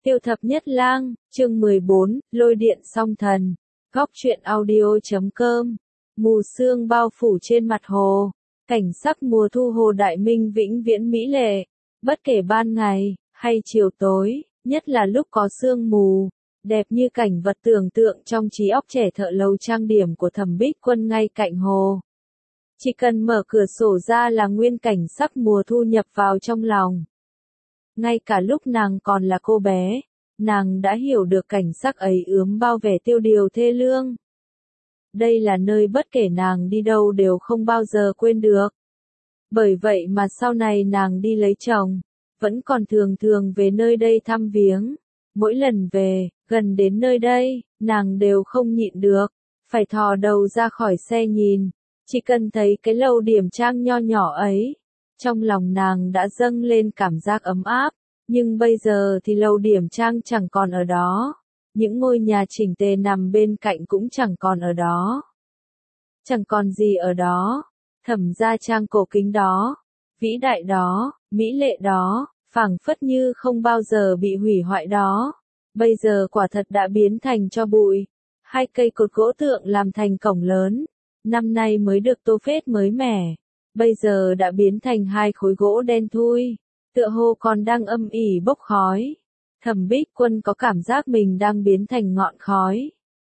Tiêu thập nhất lang, chương 14, lôi điện song thần. Góc truyện audio.com. Mù sương bao phủ trên mặt hồ. Cảnh sắc mùa thu hồ Đại Minh vĩnh viễn mỹ lệ. Bất kể ban ngày, hay chiều tối, nhất là lúc có sương mù. Đẹp như cảnh vật tưởng tượng trong trí óc trẻ thợ lầu trang điểm của Thẩm Bích Quân ngay cạnh hồ. Chỉ cần mở cửa sổ ra là nguyên cảnh sắc mùa thu nhập vào trong lòng. Ngay cả lúc nàng còn là cô bé, nàng đã hiểu được cảnh sắc ấy ướm bao vẻ tiêu điều thê lương. Đây là nơi bất kể nàng đi đâu đều không bao giờ quên được. Bởi vậy mà sau này nàng đi lấy chồng, vẫn còn thường thường về nơi đây thăm viếng. Mỗi lần về, gần đến nơi đây, nàng đều không nhịn được, phải thò đầu ra khỏi xe nhìn. Chỉ cần thấy cái lầu điểm trang nho nhỏ ấy, trong lòng nàng đã dâng lên cảm giác ấm áp, nhưng bây giờ thì lầu điểm trang chẳng còn ở đó. Những ngôi nhà chỉnh tề nằm bên cạnh cũng chẳng còn ở đó. Chẳng còn gì ở đó. Thẩm gia trang cổ kính đó, vĩ đại đó, mỹ lệ đó, phảng phất như không bao giờ bị hủy hoại đó. Bây giờ quả thật đã biến thành tro bụi. Hai cây cột gỗ tượng làm thành cổng lớn. Năm nay mới được tô phết mới mẻ. Bây giờ đã biến thành hai khối gỗ đen thui. Tựa hồ còn đang âm ỉ bốc khói. Thẩm Bích Quân có cảm giác mình đang biến thành ngọn khói.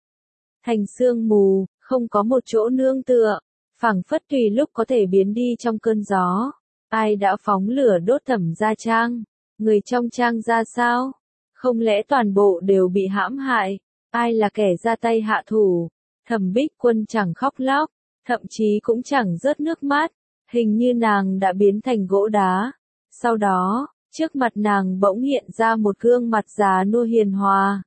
Thành sương mù, không có một chỗ nương tựa. Phảng phất tùy lúc có thể biến đi trong cơn gió. Ai đã phóng lửa đốt Thẩm gia trang? Người trong trang ra sao? Không lẽ toàn bộ đều bị hãm hại? Ai là kẻ ra tay hạ thủ? Thẩm Bích Quân chẳng khóc lóc, thậm chí cũng chẳng rớt nước mắt. Hình như nàng đã biến thành gỗ đá. Sau đó, trước mặt nàng bỗng hiện ra một gương mặt già nua hiền hòa.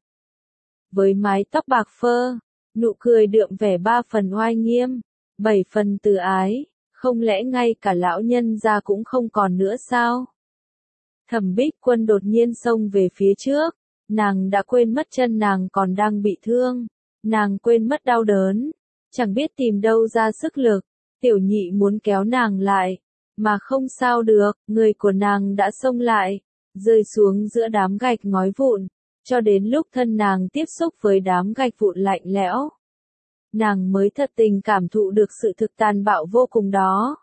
Với mái tóc bạc phơ, nụ cười đượm vẻ 3 phần oai nghiêm, 7 phần từ ái, không lẽ ngay cả lão nhân gia cũng không còn nữa sao? Thẩm Bích Quân đột nhiên xông về phía trước, nàng đã quên mất chân nàng còn đang bị thương, nàng quên mất đau đớn, chẳng biết tìm đâu ra sức lực, tiểu nhị muốn kéo nàng lại. Mà không sao được, người của nàng đã xông lại, rơi xuống giữa đám gạch ngói vụn, cho đến lúc thân nàng tiếp xúc với đám gạch vụn lạnh lẽo. Nàng mới thật tình cảm thụ được sự thực tàn bạo vô cùng đó.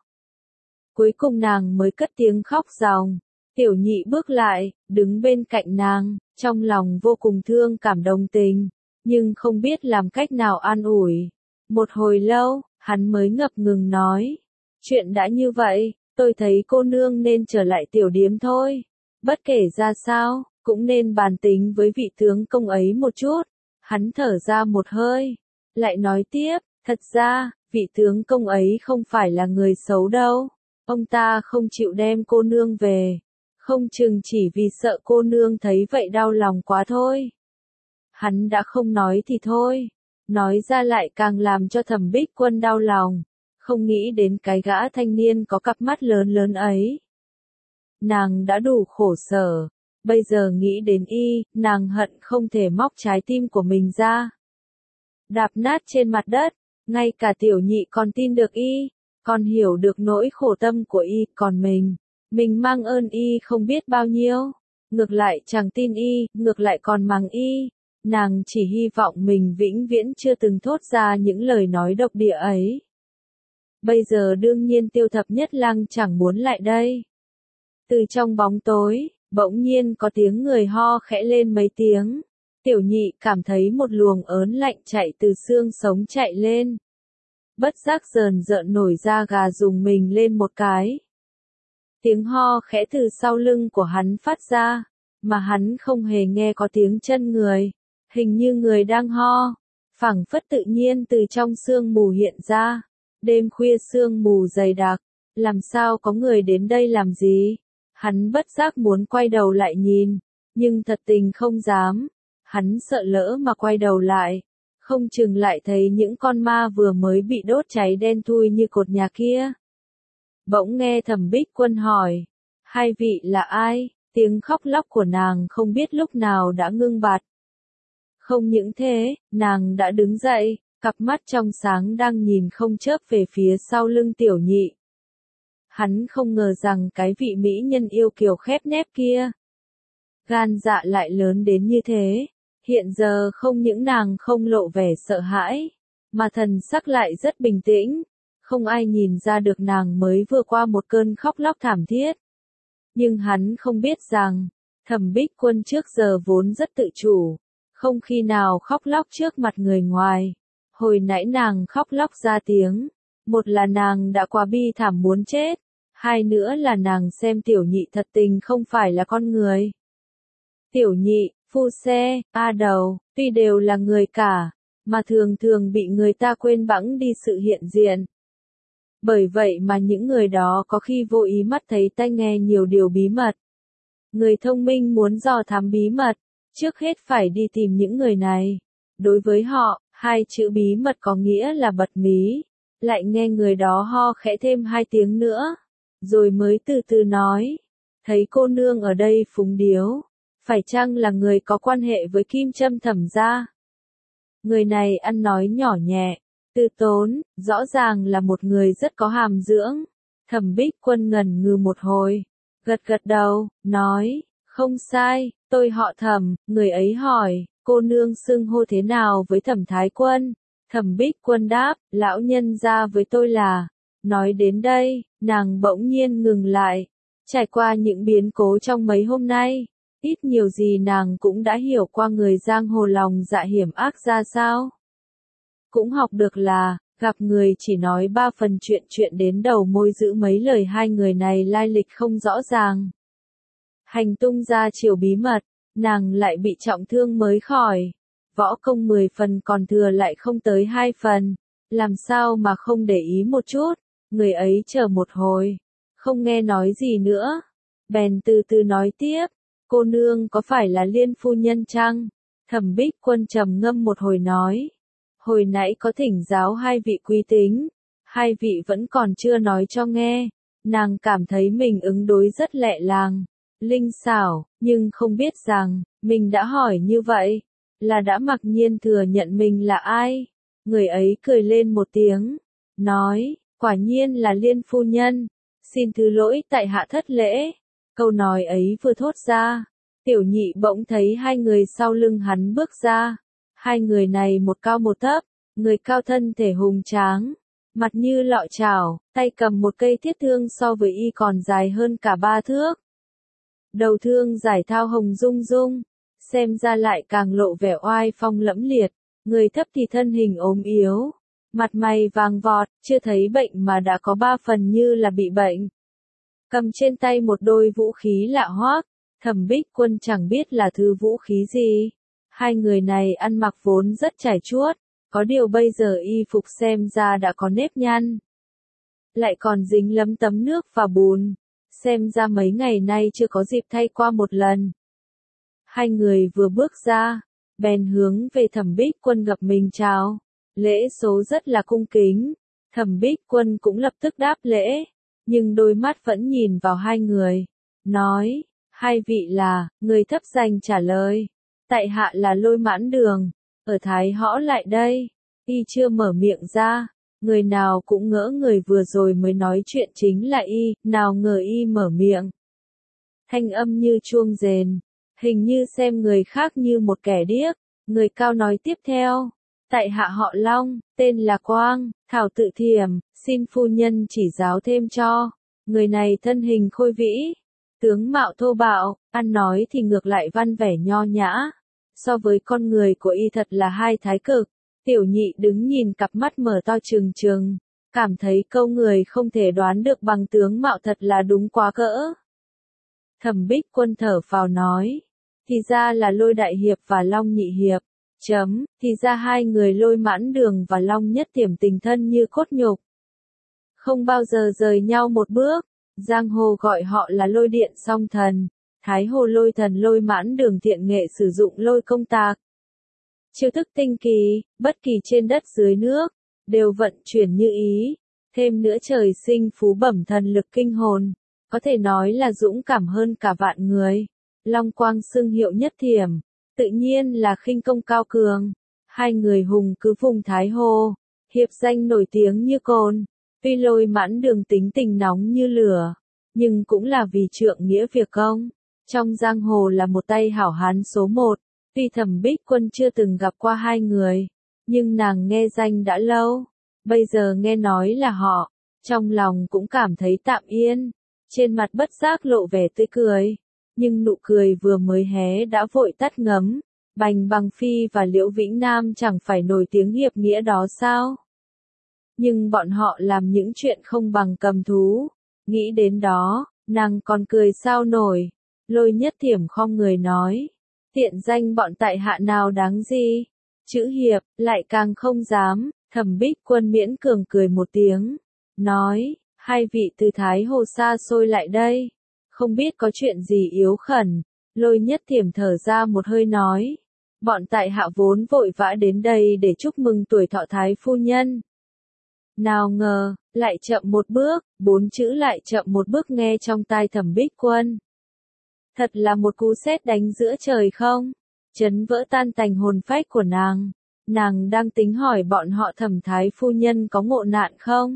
Cuối cùng nàng mới cất tiếng khóc ròng, tiểu nhị bước lại, đứng bên cạnh nàng, trong lòng vô cùng thương cảm đồng tình, nhưng không biết làm cách nào an ủi. Một hồi lâu, hắn mới ngập ngừng nói, chuyện đã như vậy. Tôi thấy cô nương nên trở lại tiểu điếm thôi. Bất kể ra sao, cũng nên bàn tính với vị tướng công ấy một chút. Hắn thở ra một hơi, lại nói tiếp, thật ra, vị tướng công ấy không phải là người xấu đâu. Ông ta không chịu đem cô nương về. Không chừng chỉ vì sợ cô nương thấy vậy đau lòng quá thôi. Hắn đã không nói thì thôi. Nói ra lại càng làm cho Thẩm Bích Quân đau lòng. Không nghĩ đến cái gã thanh niên có cặp mắt lớn lớn ấy. Nàng đã đủ khổ sở, bây giờ nghĩ đến y, nàng hận không thể móc trái tim của mình ra. Đạp nát trên mặt đất, ngay cả tiểu nhị còn tin được y, còn hiểu được nỗi khổ tâm của y, còn mình mang ơn y không biết bao nhiêu. Ngược lại chẳng tin y, ngược lại còn mắng y. Nàng chỉ hy vọng mình vĩnh viễn chưa từng thốt ra những lời nói độc địa ấy. Bây giờ đương nhiên Tiêu thập nhất lang chẳng muốn lại đây. Từ trong bóng tối, bỗng nhiên có tiếng người ho khẽ lên mấy tiếng. Tiểu nhị cảm thấy một luồng ớn lạnh chạy từ xương sống chạy lên. Bất giác rờn rợn nổi da gà rùng mình lên một cái. Tiếng ho khẽ từ sau lưng của hắn phát ra, mà hắn không hề nghe có tiếng chân người. Hình như người đang ho, phảng phất tự nhiên từ trong sương mù hiện ra. Đêm khuya sương mù dày đặc, làm sao có người đến đây làm gì? Hắn bất giác muốn quay đầu lại nhìn, nhưng thật tình không dám. Hắn sợ lỡ mà quay đầu lại, không chừng lại thấy những con ma vừa mới bị đốt cháy đen thui như cột nhà kia. Bỗng nghe Thẩm Bích Quân hỏi, hai vị là ai? Tiếng khóc lóc của nàng không biết lúc nào đã ngưng bặt. Không những thế, nàng đã đứng dậy. Cặp mắt trong sáng đang nhìn không chớp về phía sau lưng tiểu nhị. Hắn không ngờ rằng cái vị mỹ nhân yêu kiều khép nép kia gan dạ lại lớn đến như thế. Hiện giờ không những nàng không lộ vẻ sợ hãi, mà thần sắc lại rất bình tĩnh. Không ai nhìn ra được nàng mới vừa qua một cơn khóc lóc thảm thiết. Nhưng hắn không biết rằng, Thẩm Bích Quân trước giờ vốn rất tự chủ, không khi nào khóc lóc trước mặt người ngoài. Hồi nãy nàng khóc lóc ra tiếng, một là nàng đã quá bi thảm muốn chết, hai nữa là nàng xem Tiểu Nhị thật tình không phải là con người. Tiểu Nhị, Phu Xe, A Đầu, tuy đều là người cả, mà thường thường bị người ta quên bẵng đi sự hiện diện. Bởi vậy mà những người đó có khi vô ý mắt thấy tai nghe nhiều điều bí mật. Người thông minh muốn dò thám bí mật, trước hết phải đi tìm những người này. Đối với họ, hai chữ bí mật có nghĩa là bật mí, lại nghe người đó ho khẽ thêm hai tiếng nữa, rồi mới từ từ nói, thấy cô nương ở đây phúng điếu, phải chăng là người có quan hệ với Kim Châm Thẩm gia? Người này ăn nói nhỏ nhẹ, từ tốn, rõ ràng là một người rất có hàm dưỡng. Thẩm Bích Quân ngần ngừ một hồi, gật gật đầu, nói, không sai, tôi họ Thẩm. Người ấy hỏi, cô nương xưng hô thế nào với Thẩm Thái Quân? Thẩm Bích Quân đáp, lão nhân gia với tôi là. Nói đến đây, nàng bỗng nhiên ngừng lại. Trải qua những biến cố trong mấy hôm nay, ít nhiều gì nàng cũng đã hiểu qua người giang hồ lòng dạ hiểm ác ra sao. Cũng học được là, gặp người chỉ nói ba phần chuyện đến đầu môi giữ mấy lời hai người này lai lịch không rõ ràng. Hành tung ra chiều bí mật, nàng lại bị trọng thương mới khỏi. Võ công 10 phần còn thừa lại không tới 2 phần. Làm sao mà không để ý một chút, người ấy chờ một hồi, không nghe nói gì nữa. Bèn từ từ nói tiếp, cô nương có phải là Liên phu nhân chăng? Thẩm Bích Quân trầm ngâm một hồi nói. Hồi nãy có thỉnh giáo hai vị quý tính, hai vị vẫn còn chưa nói cho nghe. Nàng cảm thấy mình ứng đối rất lẹ làng, linh xảo, nhưng không biết rằng, mình đã hỏi như vậy, là đã mặc nhiên thừa nhận mình là ai. Người ấy cười lên một tiếng, nói, quả nhiên là Liên phu nhân, xin thứ lỗi tại hạ thất lễ. Câu nói ấy vừa thốt ra, Tiểu Nhị bỗng thấy hai người sau lưng hắn bước ra. Hai người này một cao một thấp, người cao thân thể hùng tráng, mặt như lọ chảo, tay cầm một cây thiết thương so với y còn dài hơn cả 3 thước. Đầu thương giải thao hồng rung rung, xem ra lại càng lộ vẻ oai phong lẫm liệt. Người thấp thì thân hình ốm yếu, mặt mày vàng vọt, chưa thấy bệnh mà đã có 3 phần như là bị bệnh. Cầm trên tay một đôi vũ khí lạ hoắc, Thẩm Bích Quân chẳng biết là thứ vũ khí gì. Hai người này ăn mặc vốn rất trải chuốt, có điều bây giờ y phục xem ra đã có nếp nhăn. Lại còn dính lấm tấm nước và bùn, xem ra mấy ngày nay chưa có dịp thay qua một lần. Hai người vừa bước ra, bèn hướng về Thẩm Bích Quân gặp mình chào. Lễ số rất là cung kính, Thẩm Bích Quân cũng lập tức đáp lễ, nhưng đôi mắt vẫn nhìn vào hai người, nói, hai vị là, người thấp danh trả lời. Tại hạ là Lôi Mãn Đường, ở Thái Hõ lại đây. Y chưa mở miệng ra, người nào cũng ngỡ người vừa rồi mới nói chuyện chính là y, nào ngờ y mở miệng. Thanh âm như chuông rền, hình như xem người khác như một kẻ điếc. Người cao nói tiếp theo, tại hạ họ Long, tên là Quang, Thảo tự Thiểm, xin phu nhân chỉ giáo thêm cho. Người này thân hình khôi vĩ, tướng mạo thô bạo, ăn nói thì ngược lại văn vẻ nho nhã. So với con người của y thật là hai thái cực. Tiểu Nhị đứng nhìn cặp mắt mở to trừng trừng, cảm thấy câu người không thể đoán được bằng tướng mạo thật là đúng quá cỡ. Thẩm Bích Quân thở phào nói, thì ra là Lôi Đại Hiệp và Long Nhị Hiệp. Thì ra hai người Lôi Mãn Đường và Long Nhất Tiểm tình thân như cốt nhục, không bao giờ rời nhau một bước. Giang hồ gọi họ là Lôi Điện Song Thần. Thái Hồ Lôi Thần Lôi Mãn Đường thiện nghệ sử dụng lôi công tạc, chiêu thức tinh kỳ, bất kỳ trên đất dưới nước, đều vận chuyển như ý. Thêm nữa trời sinh phú bẩm thần lực kinh hồn, có thể nói là dũng cảm hơn cả vạn người. Long Quang xưng hiệu Nhất Thiểm, tự nhiên là khinh công cao cường. Hai người hùng cứ vùng Thái Hồ, hiệp danh nổi tiếng như cồn. Tuy Lôi Mãn Đường tính tình nóng như lửa, nhưng cũng là vì trượng nghĩa việc công. Trong giang hồ là một tay hảo hán số một, tuy Thẩm Bích Quân chưa từng gặp qua hai người, nhưng nàng nghe danh đã lâu, bây giờ nghe nói là họ, trong lòng cũng cảm thấy tạm yên, trên mặt bất giác lộ vẻ tươi cười, nhưng nụ cười vừa mới hé đã vội tắt ngấm. Bành Bằng Phi và Liễu Vĩnh Nam chẳng phải nổi tiếng hiệp nghĩa đó sao? Nhưng bọn họ làm những chuyện không bằng cầm thú. Nghĩ đến đó, nàng còn cười sao nổi. Lôi Nhất Thiểm khom người nói. Tiện danh bọn tại hạ nào đáng gì? Chữ hiệp, lại càng không dám. Thẩm Bích Quân miễn cường cười một tiếng. Nói, hai vị từ Thái Hồ xa xôi lại đây. Không biết có chuyện gì yếu khẩn. Lôi Nhất Thiểm thở ra một hơi nói. Bọn tại hạ vốn vội vã đến đây để chúc mừng tuổi thọ Thái phu nhân. Nào ngờ, lại chậm một bước, 4 chữ lại chậm một bước nghe trong tai Thẩm Bích Quân. Thật là một cú sét đánh giữa trời không? Chấn vỡ tan tành hồn phách của nàng. Nàng đang tính hỏi bọn họ Thẩm Thái phu nhân có ngộ nạn không?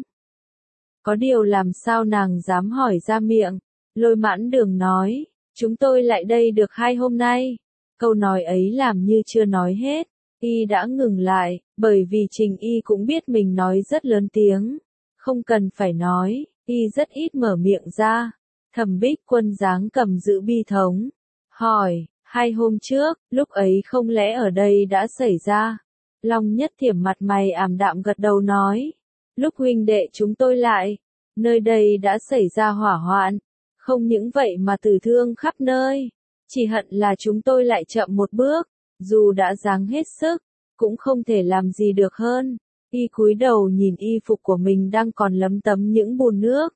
Có điều làm sao nàng dám hỏi ra miệng. Lôi Mãn Đường nói, chúng tôi lại đây được 2 hôm nay. Câu nói ấy làm như chưa nói hết, y đã ngừng lại, bởi vì Trình Y cũng biết mình nói rất lớn tiếng. Không cần phải nói, y rất ít mở miệng ra. Thẩm Bích Quân dáng cầm giữ bi thống. Hỏi, 2 hôm trước, lúc ấy không lẽ ở đây đã xảy ra? Long Nhất Thiểm mặt mày ảm đạm gật đầu nói. Lúc huynh đệ chúng tôi lại, nơi đây đã xảy ra hỏa hoạn. Không những vậy mà tử thương khắp nơi. Chỉ hận là chúng tôi lại chậm một bước, dù đã ráng hết sức, cũng không thể làm gì được hơn. Y cúi đầu nhìn y phục của mình đang còn lấm tấm những bùn nước.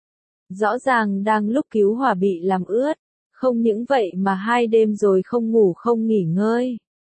Rõ ràng đang lúc cứu hỏa bị làm ướt, không những vậy mà 2 đêm rồi không ngủ không nghỉ ngơi.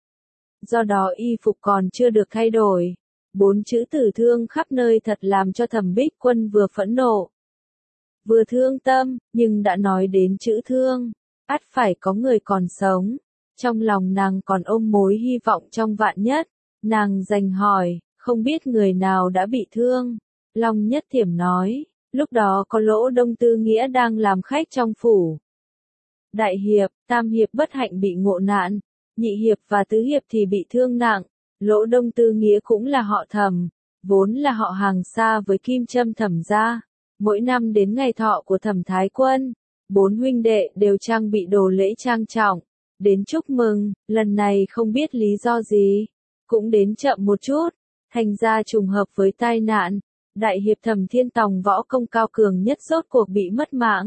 Do đó y phục còn chưa được thay đổi. 4 chữ tử thương khắp nơi thật làm cho Thẩm Bích Quân vừa phẫn nộ, vừa thương tâm, nhưng đã nói đến chữ thương. Ắt phải có người còn sống. Trong lòng nàng còn ôm mối hy vọng trong vạn nhất. Nàng dành hỏi, không biết người nào đã bị thương. Long Nhất Thiểm nói, lúc đó có Lỗ Đông Tư Nghĩa đang làm khách trong phủ. Đại hiệp, tam hiệp bất hạnh bị ngộ nạn. Nhị hiệp và tứ hiệp thì bị thương nặng. Lỗ Đông Tư Nghĩa cũng là họ Thẩm, vốn là họ hàng xa với Kim Trâm Thẩm gia. Mỗi năm đến ngày thọ của Thẩm Thái Quân, 4 huynh đệ đều trang bị đồ lễ trang trọng, đến chúc mừng, lần này không biết lý do gì, cũng đến chậm một chút, thành ra trùng hợp với tai nạn, đại hiệp Thẩm Thiên Tòng võ công cao cường nhất rốt cuộc bị mất mạng.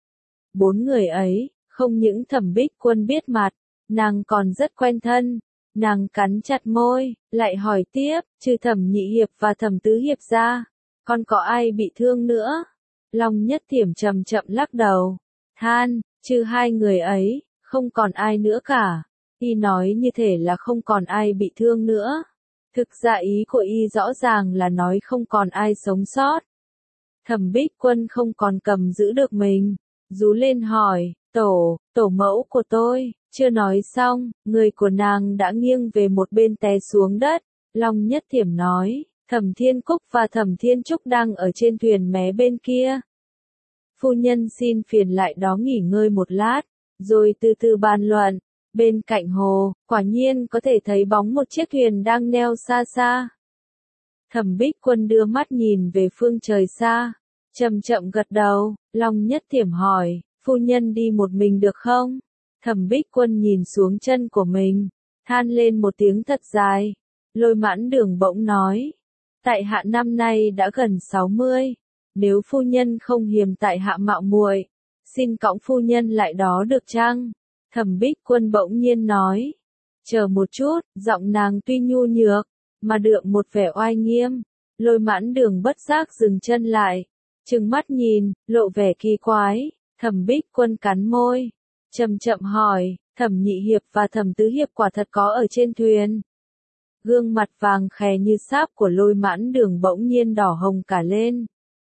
4 người ấy, không những Thẩm Bích Quân biết mặt, nàng còn rất quen thân, nàng cắn chặt môi, lại hỏi tiếp, trừ Thẩm Nhị hiệp và Thẩm Tứ hiệp ra, còn có ai bị thương nữa? Long Nhất Thiểm chậm chậm lắc đầu, than, trừ 2 người ấy, không còn ai nữa cả. Y nói như thể là không còn ai bị thương nữa. Thực ra ý của y rõ ràng là nói không còn ai sống sót. Thẩm Bích Quân không còn cầm giữ được mình, rú lên hỏi, tổ mẫu của tôi, chưa nói xong, người của nàng đã nghiêng về một bên té xuống đất. Long Nhất Thiểm nói, Thẩm Thiên Cúc và Thẩm Thiên Trúc đang ở trên thuyền mé bên kia. Phu nhân xin phiền lại đó nghỉ ngơi một lát, rồi từ từ bàn luận. Bên cạnh hồ, quả nhiên có thể thấy bóng một chiếc thuyền đang neo xa xa. Thẩm Bích Quân đưa mắt nhìn về phương trời xa, chậm chậm gật đầu. Long Nhất Thiểm hỏi, phu nhân đi một mình được không? Thẩm Bích Quân nhìn xuống chân của mình, than lên một tiếng thật dài. Lôi Mãn Đường bỗng nói, tại hạ năm nay đã gần 60, nếu phu nhân không hiềm tại hạ mạo muội, xin cõng phu nhân lại đó được chăng? Thẩm Bích Quân bỗng nhiên nói, chờ một chút, giọng nàng tuy nhu nhược, mà đượm một vẻ oai nghiêm. Lôi Mãn Đường bất giác dừng chân lại, trừng mắt nhìn, lộ vẻ kỳ quái. Thẩm Bích Quân cắn môi, chậm chậm hỏi, Thẩm Nhị hiệp và Thẩm Tứ hiệp quả thật có ở trên thuyền? Gương mặt vàng khè như sáp của Lôi Mãn Đường bỗng nhiên đỏ hồng cả lên.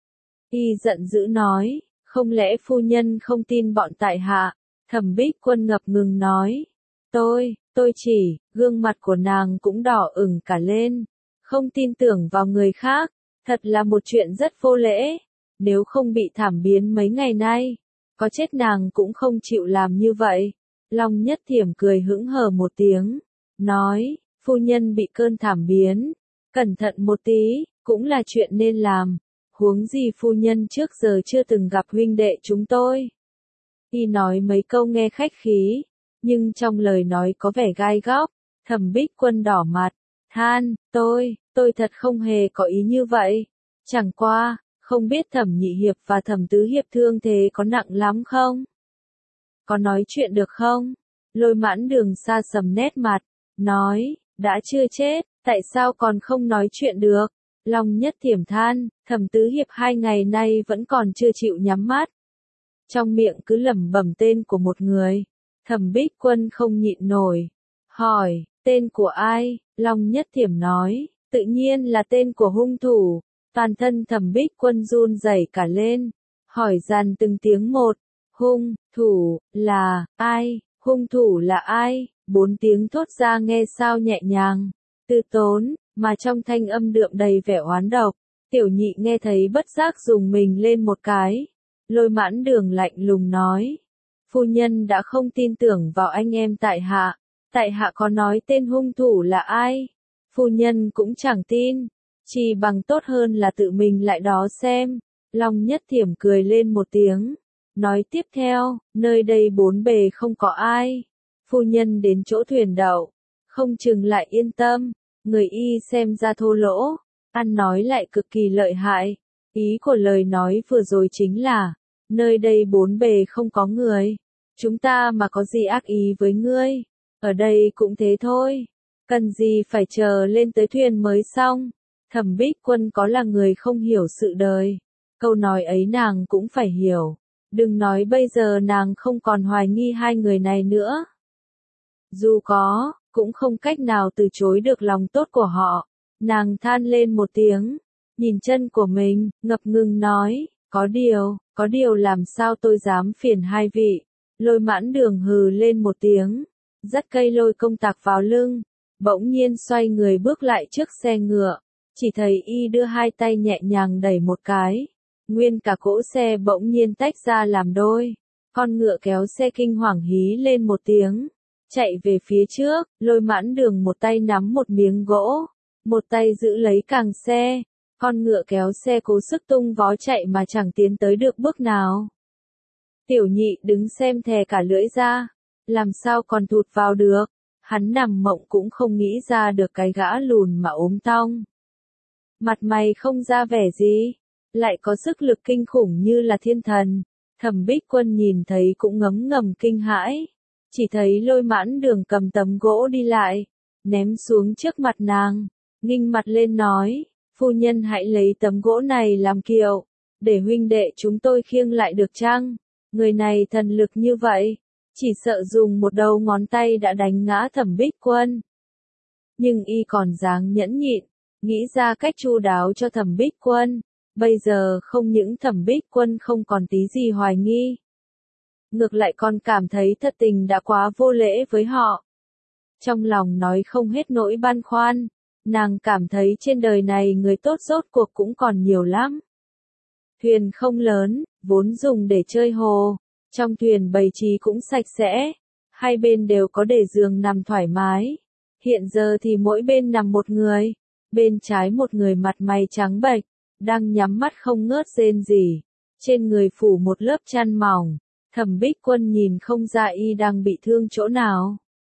Y giận dữ nói, không lẽ phu nhân không tin bọn tại hạ? Thẩm Bích Quân ngập ngừng nói, tôi chỉ, gương mặt của nàng cũng đỏ ửng cả lên, không tin tưởng vào người khác, thật là một chuyện rất vô lễ, nếu không bị thảm biến mấy ngày nay, có chết nàng cũng không chịu làm như vậy. Long Nhất Thiểm cười hững hờ một tiếng, nói, phu nhân bị cơn thảm biến, cẩn thận một tí, cũng là chuyện nên làm, huống gì phu nhân trước giờ chưa từng gặp huynh đệ chúng tôi. Y nói mấy câu nghe khách khí, nhưng trong lời nói có vẻ gai góc. Thẩm Bích Quân đỏ mặt, than, tôi thật không hề có ý như vậy. Chẳng qua, không biết Thẩm Nhị Hiệp và Thẩm Tứ Hiệp thương thế có nặng lắm không? Có nói chuyện được không? Lôi Mãn Đường xa sầm nét mặt, nói, đã chưa chết, tại sao còn không nói chuyện được? Long Nhất Thiểm than, Thẩm Tứ Hiệp 2 ngày nay vẫn còn chưa chịu nhắm mắt. Trong miệng cứ lẩm bẩm tên của một người. Thẩm Bích Quân không nhịn nổi, hỏi, tên của ai? Long Nhất Thiểm nói, tự nhiên là tên của hung thủ. Toàn thân Thẩm Bích Quân run rẩy cả lên, hỏi dàn từng tiếng một, hung thủ là ai? Hung thủ là ai? 4 tiếng thốt ra nghe sao nhẹ nhàng, từ tốn, mà trong thanh âm đượm đầy vẻ oán độc. Tiểu Nhị nghe thấy bất giác dùng mình lên một cái. Lôi Mãn Đường lạnh lùng nói, phu nhân đã không tin tưởng vào anh em tại hạ có nói tên hung thủ là ai, phu nhân cũng chẳng tin, chỉ bằng tốt hơn là tự mình lại đó xem. Long Nhất Thiểm cười lên một tiếng, nói tiếp theo, nơi đây bốn bề không có ai, phu nhân đến chỗ thuyền đậu, không chừng lại yên tâm. Người y xem ra thô lỗ, ăn nói lại cực kỳ lợi hại. Ý của lời nói vừa rồi chính là, nơi đây bốn bề không có người, chúng ta mà có gì ác ý với ngươi, ở đây cũng thế thôi, cần gì phải chờ lên tới thuyền mới xong. Thẩm Bích Quân có là người không hiểu sự đời, câu nói ấy nàng cũng phải hiểu, đừng nói bây giờ nàng không còn hoài nghi hai người này nữa. Dù có, cũng không cách nào từ chối được lòng tốt của họ. Nàng than lên một tiếng, nhìn chân của mình, ngập ngừng nói, có điều làm sao tôi dám phiền hai vị. Lôi Mãn Đường hừ lên một tiếng, dắt cây lôi công tạc vào lưng, bỗng nhiên xoay người bước lại trước xe ngựa, chỉ thấy y đưa hai tay nhẹ nhàng đẩy một cái, nguyên cả cỗ xe bỗng nhiên tách ra làm đôi, con ngựa kéo xe kinh hoàng hí lên một tiếng, chạy về phía trước. Lôi Mãn Đường một tay nắm một miếng gỗ, một tay giữ lấy càng xe, con ngựa kéo xe cố sức tung vó chạy mà chẳng tiến tới được bước nào. Tiểu Nhị đứng xem thè cả lưỡi ra, làm sao còn thụt vào được, hắn nằm mộng cũng không nghĩ ra được cái gã lùn mà ốm tong. Mặt mày không ra vẻ gì, lại có sức lực kinh khủng như là thiên thần. Thẩm Bích Quân nhìn thấy cũng ngấm ngầm kinh hãi, chỉ thấy Lôi Mãn Đường cầm tấm gỗ đi lại, ném xuống trước mặt nàng, nghinh mặt lên nói, phu nhân hãy lấy tấm gỗ này làm kiệu, để huynh đệ chúng tôi khiêng lại được chăng? Người này thần lực như vậy, chỉ sợ dùng một đầu ngón tay đã đánh ngã Thẩm Bích Quân. Nhưng y còn dáng nhẫn nhịn, nghĩ ra cách chu đáo cho Thẩm Bích Quân, bây giờ không những Thẩm Bích Quân không còn tí gì hoài nghi, ngược lại còn cảm thấy thật tình đã quá vô lễ với họ. Trong lòng nói không hết nỗi băn khoăn, nàng cảm thấy trên đời này người tốt rốt cuộc cũng còn nhiều lắm. Thuyền không lớn, vốn dùng để chơi hồ, trong thuyền bày trí cũng sạch sẽ, hai bên đều có để giường nằm thoải mái. Hiện giờ thì mỗi bên nằm một người, bên trái một người mặt mày trắng bệch, đang nhắm mắt không ngớt rên rỉ, trên người phủ một lớp chăn mỏng. Thẩm Bích Quân nhìn không ra y đang bị thương chỗ nào.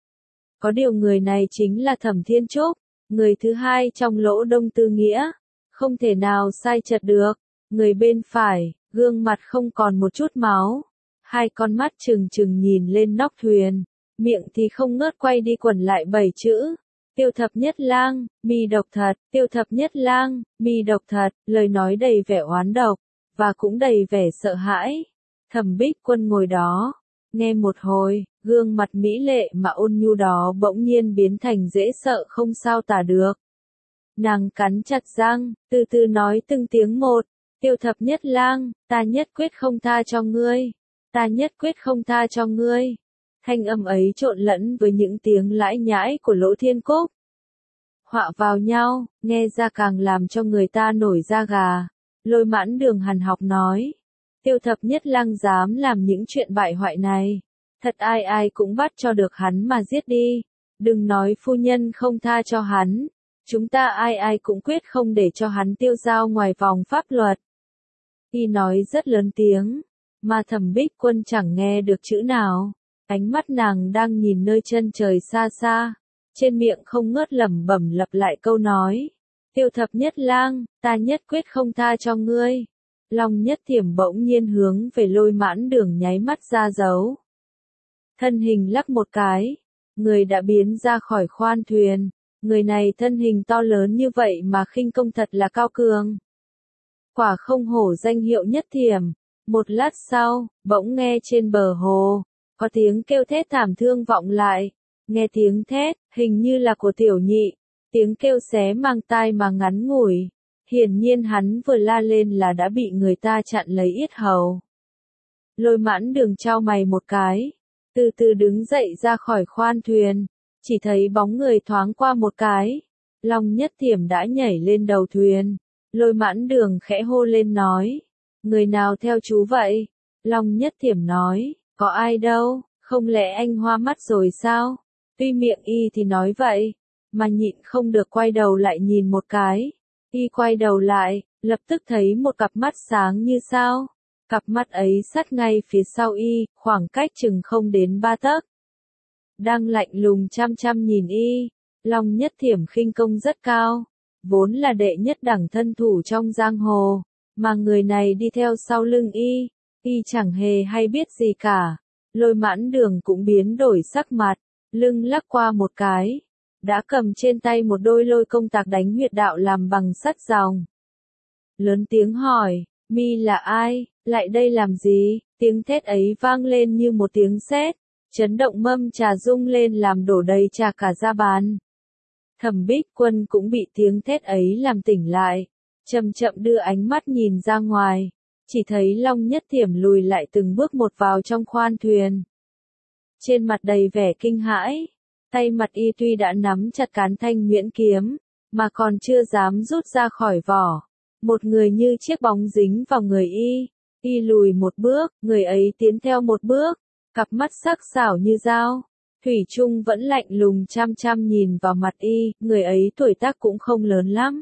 Có điều người này chính là Thẩm Thiên Trúc, người thứ hai trong Lỗ Đông Tư Nghĩa, không thể nào sai chật được. Người bên phải, gương mặt không còn một chút máu, hai con mắt trừng trừng nhìn lên nóc thuyền, miệng thì không ngớt quay đi quẩn lại 7 chữ. Tiêu Thập Nhất Lang, mi độc thật, Tiêu Thập Nhất Lang, mi độc thật, lời nói đầy vẻ oán độc, và cũng đầy vẻ sợ hãi. Thẩm Bích Quân ngồi đó, nghe một hồi, gương mặt mỹ lệ mà ôn nhu đó bỗng nhiên biến thành dễ sợ không sao tả được. Nàng cắn chặt răng, từ từ nói từng tiếng một, Tiêu Thập Nhất Lang, ta nhất quyết không tha cho ngươi, ta nhất quyết không tha cho ngươi. Thanh âm ấy trộn lẫn với những tiếng lãi nhãi của Lỗ Thiên Cúc, họa vào nhau, nghe ra càng làm cho người ta nổi da gà. Lôi Mãn Đường hằn học nói, Tiêu Thập Nhất Lang dám làm những chuyện bại hoại này. Thật ai ai cũng bắt cho được hắn mà giết đi. Đừng nói phu nhân không tha cho hắn. Chúng ta ai ai cũng quyết không để cho hắn tiêu dao ngoài vòng pháp luật. Y nói rất lớn tiếng, mà Thẩm Bích Quân chẳng nghe được chữ nào. Ánh mắt nàng đang nhìn nơi chân trời xa xa, trên miệng không ngớt lẩm bẩm lặp lại câu nói. Tiêu Thập Nhất Lang, ta nhất quyết không tha cho ngươi. Long Nhất Thiểm bỗng nhiên hướng về Lôi Mãn Đường nháy mắt ra dấu. Thân hình lắc một cái, người đã biến ra khỏi khoan thuyền. Người này thân hình to lớn như vậy mà khinh công thật là cao cường. Quả không hổ danh hiệu Nhất Thiểm. Một lát sau, bỗng nghe trên bờ hồ, có tiếng kêu thét thảm thương vọng lại. Nghe tiếng thét, hình như là của Tiểu Nhị. Tiếng kêu xé mang tai mà ngắn ngủi. Hiển nhiên hắn vừa la lên là đã bị người ta chặn lấy yết hầu. Lôi Mãn Đường chau mày một cái, từ từ đứng dậy ra khỏi khoan thuyền. Chỉ thấy bóng người thoáng qua một cái. Long Nhất Thiểm đã nhảy lên đầu thuyền. Lôi Mãn Đường khẽ hô lên nói. Người nào theo chú vậy? Long Nhất Thiểm nói. Có ai đâu, không lẽ anh hoa mắt rồi sao? Tuy miệng y thì nói vậy, mà nhịn không được quay đầu lại nhìn một cái. Y quay đầu lại, lập tức thấy một cặp mắt sáng như sao. Cặp mắt ấy sát ngay phía sau y, khoảng cách chừng không đến 3 tấc. Đang lạnh lùng chăm chăm nhìn y. Long Nhất Thiểm khinh công rất cao, vốn là đệ nhất đẳng thân thủ trong giang hồ, mà người này đi theo sau lưng y chẳng hề hay biết gì cả. Lôi Mãn Đường cũng biến đổi sắc mặt, lưng lắc qua một cái, đã cầm trên tay một đôi lôi công tạc đánh huyệt đạo làm bằng sắt ròng. Lớn tiếng hỏi, mi là ai, lại đây làm gì? Tiếng thét ấy vang lên như một tiếng sét, chấn động mâm trà rung lên làm đổ đầy trà cả ra bàn. Thẩm Bích Quân cũng bị tiếng thét ấy làm tỉnh lại, chậm chậm đưa ánh mắt nhìn ra ngoài, chỉ thấy Long Nhất Thiểm lùi lại từng bước một vào trong khoan thuyền. Trên mặt đầy vẻ kinh hãi, tay mặt y tuy đã nắm chặt cán thanh nhuyễn kiếm, mà còn chưa dám rút ra khỏi vỏ. Một người như chiếc bóng dính vào người y lùi một bước, người ấy tiến theo một bước, cặp mắt sắc sảo như dao. Thủy chung vẫn lạnh lùng chăm chăm nhìn vào mặt y, người ấy tuổi tác cũng không lớn lắm.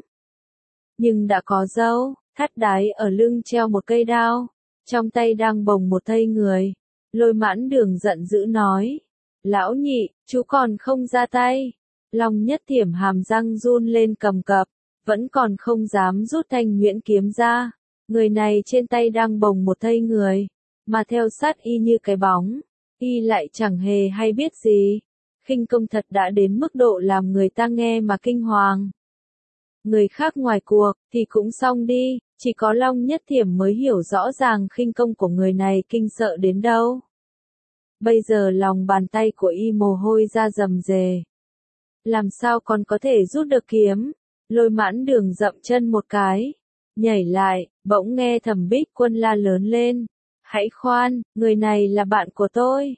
Nhưng đã có râu, thắt đái ở lưng treo một cây đao, trong tay đang bồng một thây người. Lôi Mãn Đường giận dữ nói, lão nhị, chú còn không ra tay. Long Nhất Thiểm hàm răng run lên cầm cập, vẫn còn không dám rút thanh nhuyễn kiếm ra. Người này trên tay đang bồng một thây người, mà theo sát y như cái bóng. Y lại chẳng hề hay biết gì. Khinh công thật đã đến mức độ làm người ta nghe mà kinh hoàng. Người khác ngoài cuộc thì cũng xong đi, chỉ có Long Nhất Thiểm mới hiểu rõ ràng khinh công của người này kinh sợ đến đâu. Bây giờ lòng bàn tay của y mồ hôi ra rầm rề. Làm sao còn có thể rút được kiếm? Lôi Mãn Đường dậm chân một cái, nhảy lại, bỗng nghe Thẩm Bích Quân la lớn lên. Hãy khoan, người này là bạn của tôi.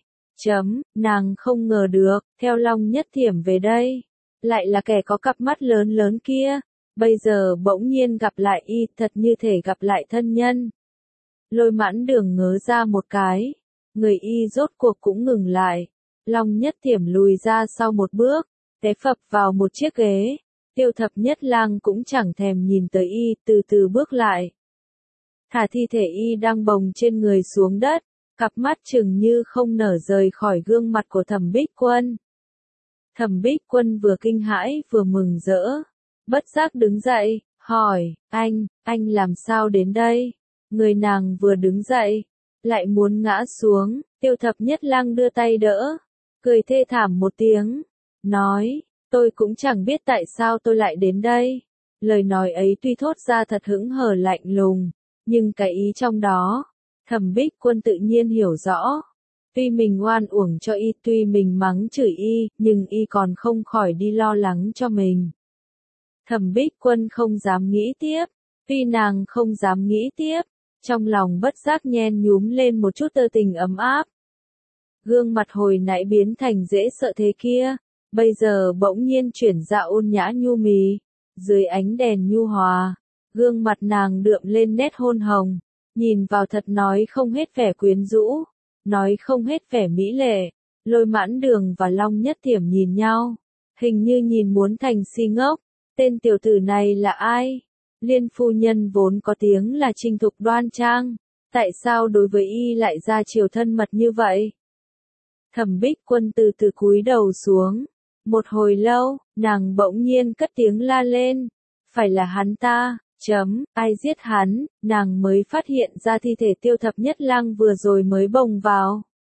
Nàng không ngờ được, theo Long Nhất Thiểm về đây, lại là kẻ có cặp mắt lớn lớn kia. Bây giờ bỗng nhiên gặp lại y, thật như thể gặp lại thân nhân. Lôi Mãn Đường ngớ ra một cái, người y rốt cuộc cũng ngừng lại. Long Nhất Thiểm lùi ra sau một bước, té phập vào một chiếc ghế. Tiêu Thập Nhất Lang cũng chẳng thèm nhìn tới y, từ từ bước lại. Thả thi thể y đang bồng trên người xuống đất, cặp mắt chừng như không nở rời khỏi gương mặt của Thẩm Bích Quân. Thẩm Bích Quân vừa kinh hãi vừa mừng rỡ, bất giác đứng dậy, hỏi, anh làm sao đến đây? Người nàng vừa đứng dậy, lại muốn ngã xuống. Tiêu Thập Nhất Lang đưa tay đỡ, cười thê thảm một tiếng, nói, tôi cũng chẳng biết tại sao tôi lại đến đây. Lời nói ấy tuy thốt ra thật hững hờ lạnh lùng, nhưng cái ý trong đó, Thẩm Bích Quân tự nhiên hiểu rõ. Tuy mình oan uổng cho y, tuy mình mắng chửi y, nhưng y còn không khỏi đi lo lắng cho mình. Thẩm Bích Quân không dám nghĩ tiếp, tuy nàng không dám nghĩ tiếp, trong lòng bất giác nhen nhúm lên một chút tơ tình ấm áp. Gương mặt hồi nãy biến thành dễ sợ thế kia, bây giờ bỗng nhiên chuyển ra ôn nhã nhu mì, dưới ánh đèn nhu hòa, gương mặt nàng đượm lên nét hôn hồng, nhìn vào thật nói không hết vẻ quyến rũ, nói không hết vẻ mỹ lệ. Lôi Mãn Đường và Long Nhất Thiểm nhìn nhau, hình như nhìn muốn thành si ngốc, tên tiểu tử này là ai? Liên phu nhân vốn có tiếng là trinh thục đoan trang, tại sao đối với y lại ra chiều thân mật như vậy? Thẩm Bích Quân từ từ cúi đầu xuống, một hồi lâu, nàng bỗng nhiên cất tiếng la lên, phải là hắn ta, ai giết hắn, nàng mới phát hiện ra thi thể Tiêu Thập Nhất Lang vừa rồi mới bồng vào.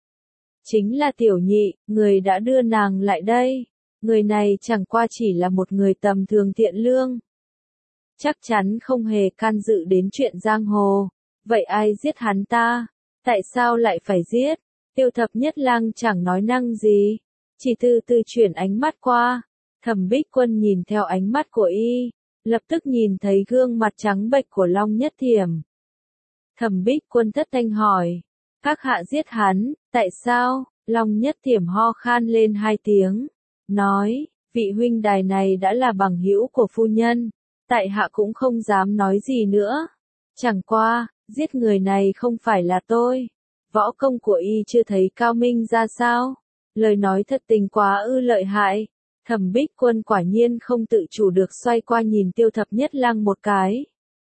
Chính là Tiểu Nhị, người đã đưa nàng lại đây. Người này chẳng qua chỉ là một người tầm thường thiện lương. Chắc chắn không hề can dự đến chuyện giang hồ. Vậy ai giết hắn ta? Tại sao lại phải giết? Tiêu Thập Nhất Lang chẳng nói năng gì, chỉ từ từ chuyển ánh mắt qua. Thẩm Bích Quân nhìn theo ánh mắt của y, lập tức nhìn thấy gương mặt trắng bệch của Long Nhất Thiểm. Thẩm Bích Quân thất thanh hỏi, các hạ giết hắn, tại sao? Long Nhất Thiểm ho khan lên 2 tiếng, nói, vị huynh đài này đã là bằng hữu của phu nhân, tại hạ cũng không dám nói gì nữa. Chẳng qua, giết người này không phải là tôi. Võ công của y chưa thấy cao minh ra sao? Lời nói thật tình quá ư lợi hại. Thẩm Bích Quân quả nhiên không tự chủ được xoay qua nhìn Tiêu Thập Nhất Lang một cái.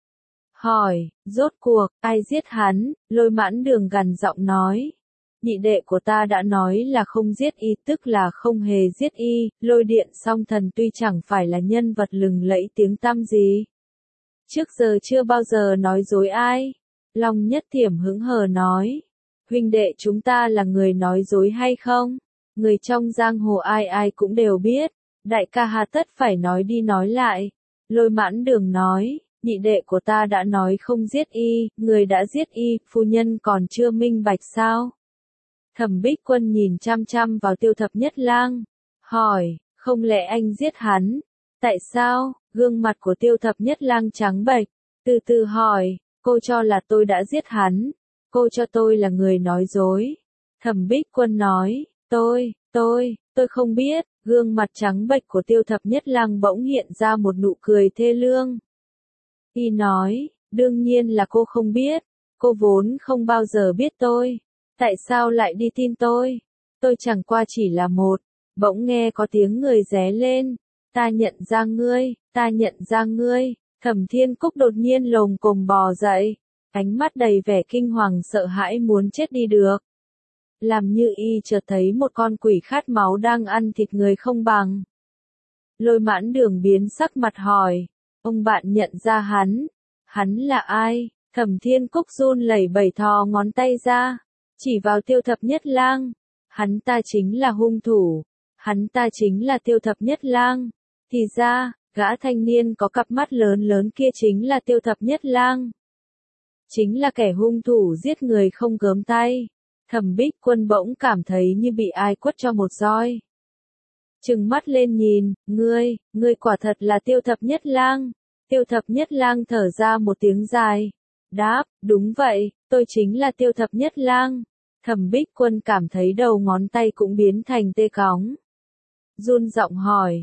Hỏi, rốt cuộc, ai giết hắn? Lôi Mãn Đường gằn giọng nói. Nhị đệ của ta đã nói là không giết y, tức là không hề giết y. Lôi Điện Song Thần tuy chẳng phải là nhân vật lừng lẫy tiếng tăm gì, trước giờ chưa bao giờ nói dối ai. Long Nhất Thiểm hững hờ nói, huynh đệ chúng ta là người nói dối hay không? Người trong giang hồ ai ai cũng đều biết, đại ca hà tất phải nói đi nói lại. Lôi Mãn Đường nói, nhị đệ của ta đã nói không giết y, người đã giết y, phu nhân còn chưa minh bạch sao? Thẩm Bích Quân nhìn chăm chăm vào Tiêu Thập Nhất Lang, hỏi, không lẽ anh giết hắn? Tại sao? Gương mặt của Tiêu Thập Nhất Lang trắng bệch, từ từ hỏi, cô cho là tôi đã giết hắn, cô cho tôi là người nói dối. Thẩm Bích Quân nói, tôi không biết. Gương mặt trắng bệch của Tiêu Thập Nhất Lang bỗng hiện ra một nụ cười thê lương. Y nói, đương nhiên là cô không biết, cô vốn không bao giờ biết tôi, tại sao lại đi tin tôi? Tôi chẳng qua chỉ là một. Bỗng nghe có tiếng người ré lên, ta nhận ra ngươi. Thẩm Thiên Cúc đột nhiên lồm cồm bò dậy, ánh mắt đầy vẻ kinh hoàng sợ hãi muốn chết đi được. Làm như y chợt thấy một con quỷ khát máu đang ăn thịt người không bằng. Lôi Mãn Đường biến sắc mặt hỏi, ông bạn nhận ra hắn là ai? Thẩm Thiên Cúc run lẩy bẩy thò ngón tay ra, chỉ vào Tiêu Thập Nhất Lang, hắn ta chính là hung thủ, hắn ta chính là Tiêu Thập Nhất Lang. Thì ra, gã thanh niên có cặp mắt lớn lớn kia chính là Tiêu Thập Nhất Lang. Chính là kẻ hung thủ giết người không gớm tay. Thẩm Bích Quân bỗng cảm thấy như bị ai quất cho một roi. Trừng mắt lên nhìn, ngươi quả thật là Tiêu Thập Nhất Lang. Tiêu Thập Nhất Lang thở ra một tiếng dài. Đáp, đúng vậy, tôi chính là Tiêu Thập Nhất Lang. Thẩm Bích Quân cảm thấy đầu ngón tay cũng biến thành tê cóng. Run giọng hỏi,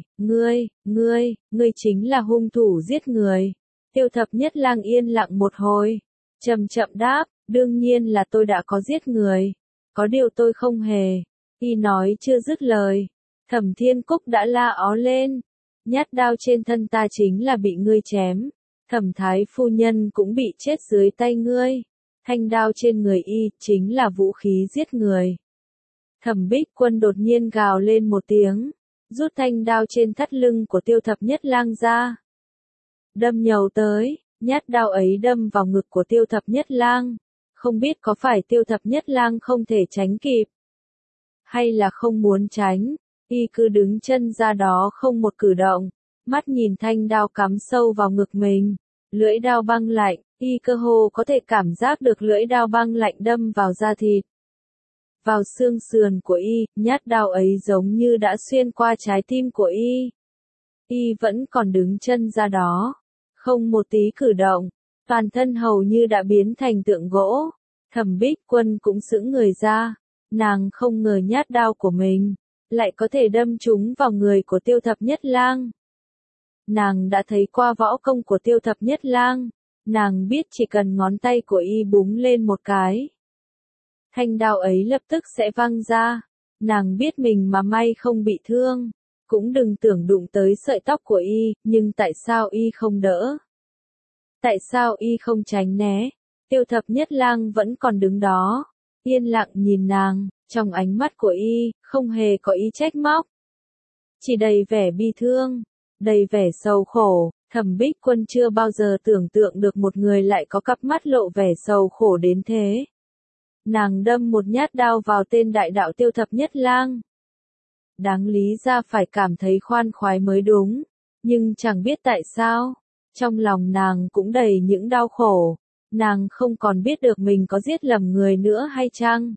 ngươi chính là hung thủ giết người. Tiêu Thập Nhất Lang yên lặng một hồi, chậm chậm đáp, đương nhiên là tôi đã có giết người. Có điều tôi không hề. Y nói chưa dứt lời, Thẩm Thiên Cúc đã la ó lên. Nhát đao trên thân ta chính là bị ngươi chém. Thẩm Thái phu nhân cũng bị chết dưới tay ngươi. Thanh đao trên người y chính là vũ khí giết người. Thẩm Bích Quân đột nhiên gào lên một tiếng, rút thanh đao trên thắt lưng của Tiêu Thập Nhất Lang ra. Đâm nhầu tới, nhát đao ấy đâm vào ngực của Tiêu Thập Nhất Lang. Không biết có phải Tiêu Thập Nhất Lang không thể tránh kịp, hay là không muốn tránh, y cứ đứng chân ra đó không một cử động, mắt nhìn thanh đao cắm sâu vào ngực mình, lưỡi đao băng lạnh, y cơ hồ có thể cảm giác được lưỡi đao băng lạnh đâm vào da thịt, vào xương sườn của y, nhát đao ấy giống như đã xuyên qua trái tim của y. Y vẫn còn đứng chân ra đó, không một tí cử động, toàn thân hầu như đã biến thành tượng gỗ. Thẩm Bích Quân cũng sững người ra, nàng không ngờ nhát đao của mình lại có thể đâm trúng vào người của Tiêu Thập Nhất Lang. Nàng đã thấy qua võ công của Tiêu Thập Nhất Lang, Nàng biết chỉ cần ngón tay của y búng lên một cái, thanh đao ấy lập tức sẽ văng ra. Nàng biết mình mà may không bị thương, cũng đừng tưởng đụng tới sợi tóc của y, nhưng tại sao y không đỡ? Tại sao y không tránh né? Tiêu Thập Nhất Lang vẫn còn đứng đó, yên lặng nhìn nàng, trong ánh mắt của y, không hề có ý trách móc. Chỉ đầy vẻ bi thương, đầy vẻ sầu khổ. Thẩm Bích Quân chưa bao giờ tưởng tượng được một người lại có cặp mắt lộ vẻ sầu khổ đến thế. Nàng đâm một nhát đao vào tên đại đạo Tiêu Thập Nhất Lang. Đáng lý ra phải cảm thấy khoan khoái mới đúng, nhưng chẳng biết tại sao, trong lòng nàng cũng đầy những đau khổ. Nàng không còn biết được mình có giết lầm người nữa hay chăng.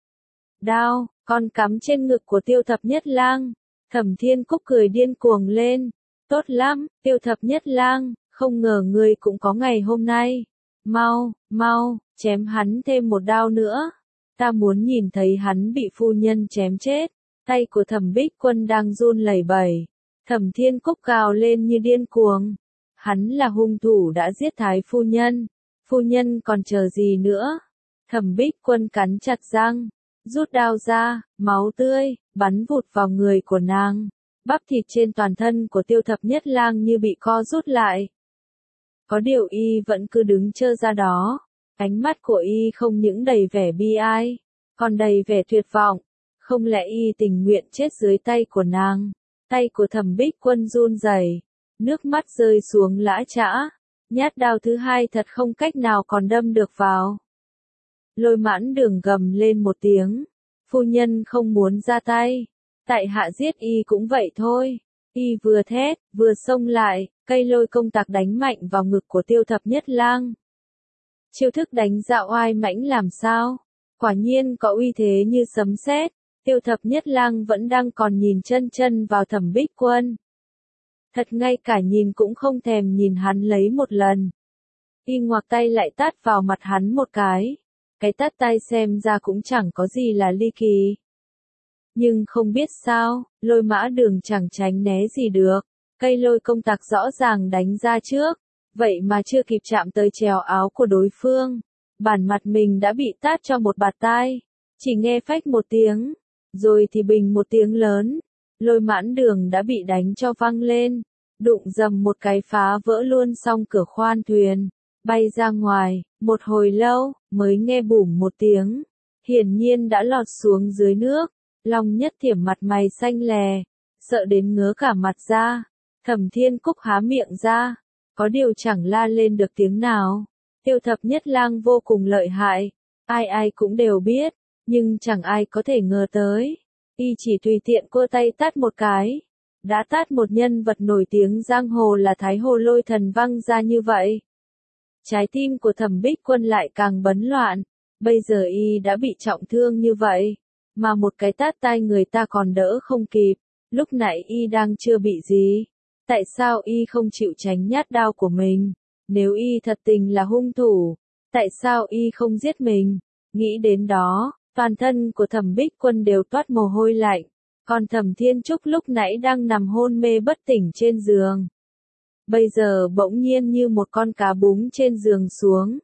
Đao, con cắm trên ngực của Tiêu Thập Nhất Lang. Thẩm Thiên Cúc cười điên cuồng lên. Tốt lắm, Tiêu Thập Nhất Lang, không ngờ ngươi cũng có ngày hôm nay. Mau, mau, chém hắn thêm một đao nữa. Ta muốn nhìn thấy hắn bị phu nhân chém chết. Tay của Thẩm Bích Quân đang run lẩy bẩy. Thẩm Thiên Cúc gào lên như điên cuồng. Hắn là hung thủ đã giết Thái phu nhân. Phu nhân còn chờ gì nữa? Thẩm Bích Quân cắn chặt răng, rút đao ra, máu tươi bắn vụt vào người của nàng. Bắp thịt trên toàn thân của Tiêu Thập Nhất Lang như bị co rút lại. Có điều y vẫn cứ đứng trơ ra đó. Ánh mắt của y không những đầy vẻ bi ai, còn đầy vẻ tuyệt vọng. Không lẽ y tình nguyện chết dưới tay của nàng? Tay của Thẩm Bích Quân run rẩy, nước mắt rơi xuống lã chã. Nhát đao thứ hai thật không cách nào còn đâm được vào. Lôi Mãn Đường gầm lên một tiếng. Phu nhân không muốn ra tay. Tại hạ giết y cũng vậy thôi. Y vừa thét, vừa xông lại, cây lôi công tạc đánh mạnh vào ngực của Tiêu Thập Nhất Lang. Chiêu thức đánh dạo oai mãnh làm sao? Quả nhiên có uy thế như sấm sét. Tiêu Thập Nhất Lang vẫn đang còn nhìn chân chân vào Thẩm Bích Quân. Thật ngay cả nhìn cũng không thèm nhìn hắn lấy một lần. Y ngoạc tay lại tát vào mặt hắn một cái. Cái tát tay xem ra cũng chẳng có gì là ly kỳ. Nhưng không biết sao, Lôi Mã Đường chẳng tránh né gì được. Cây lôi công tạc rõ ràng đánh ra trước, vậy mà chưa kịp chạm tới chèo áo của đối phương. Bản mặt mình đã bị tát cho một bạt tai. Chỉ nghe phách một tiếng, rồi thì bình một tiếng lớn. Lôi Mãn Đường đã bị đánh cho văng lên, đụng dầm một cái phá vỡ luôn song cửa khoan thuyền, bay ra ngoài. Một hồi lâu, mới nghe bùm một tiếng, hiển nhiên đã lọt xuống dưới nước. Long Nhất Thiểm mặt mày xanh lè, sợ đến ngứa cả mặt ra. Thẩm Thiên Cúc há miệng ra, có điều chẳng la lên được tiếng nào. Tiêu Thập Nhất Lang vô cùng lợi hại, ai ai cũng đều biết, nhưng chẳng ai có thể ngờ tới. Y chỉ tùy tiện cua tay tát một cái, đã tát một nhân vật nổi tiếng giang hồ là Thái Hồ Lôi Thần văng ra như vậy. Trái tim của Thẩm Bích Quân lại càng bấn loạn, bây giờ y đã bị trọng thương như vậy, mà một cái tát tai người ta còn đỡ không kịp, lúc nãy y đang chưa bị gì. Tại sao y không chịu tránh nhát đao của mình? Nếu y thật tình là hung thủ, tại sao y không giết mình? Nghĩ đến đó, toàn thân của Thẩm Bích Quân đều toát mồ hôi lạnh, còn Thẩm Thiên Trúc lúc nãy đang nằm hôn mê bất tỉnh trên giường. Bây giờ bỗng nhiên như một con cá búng trên giường xuống.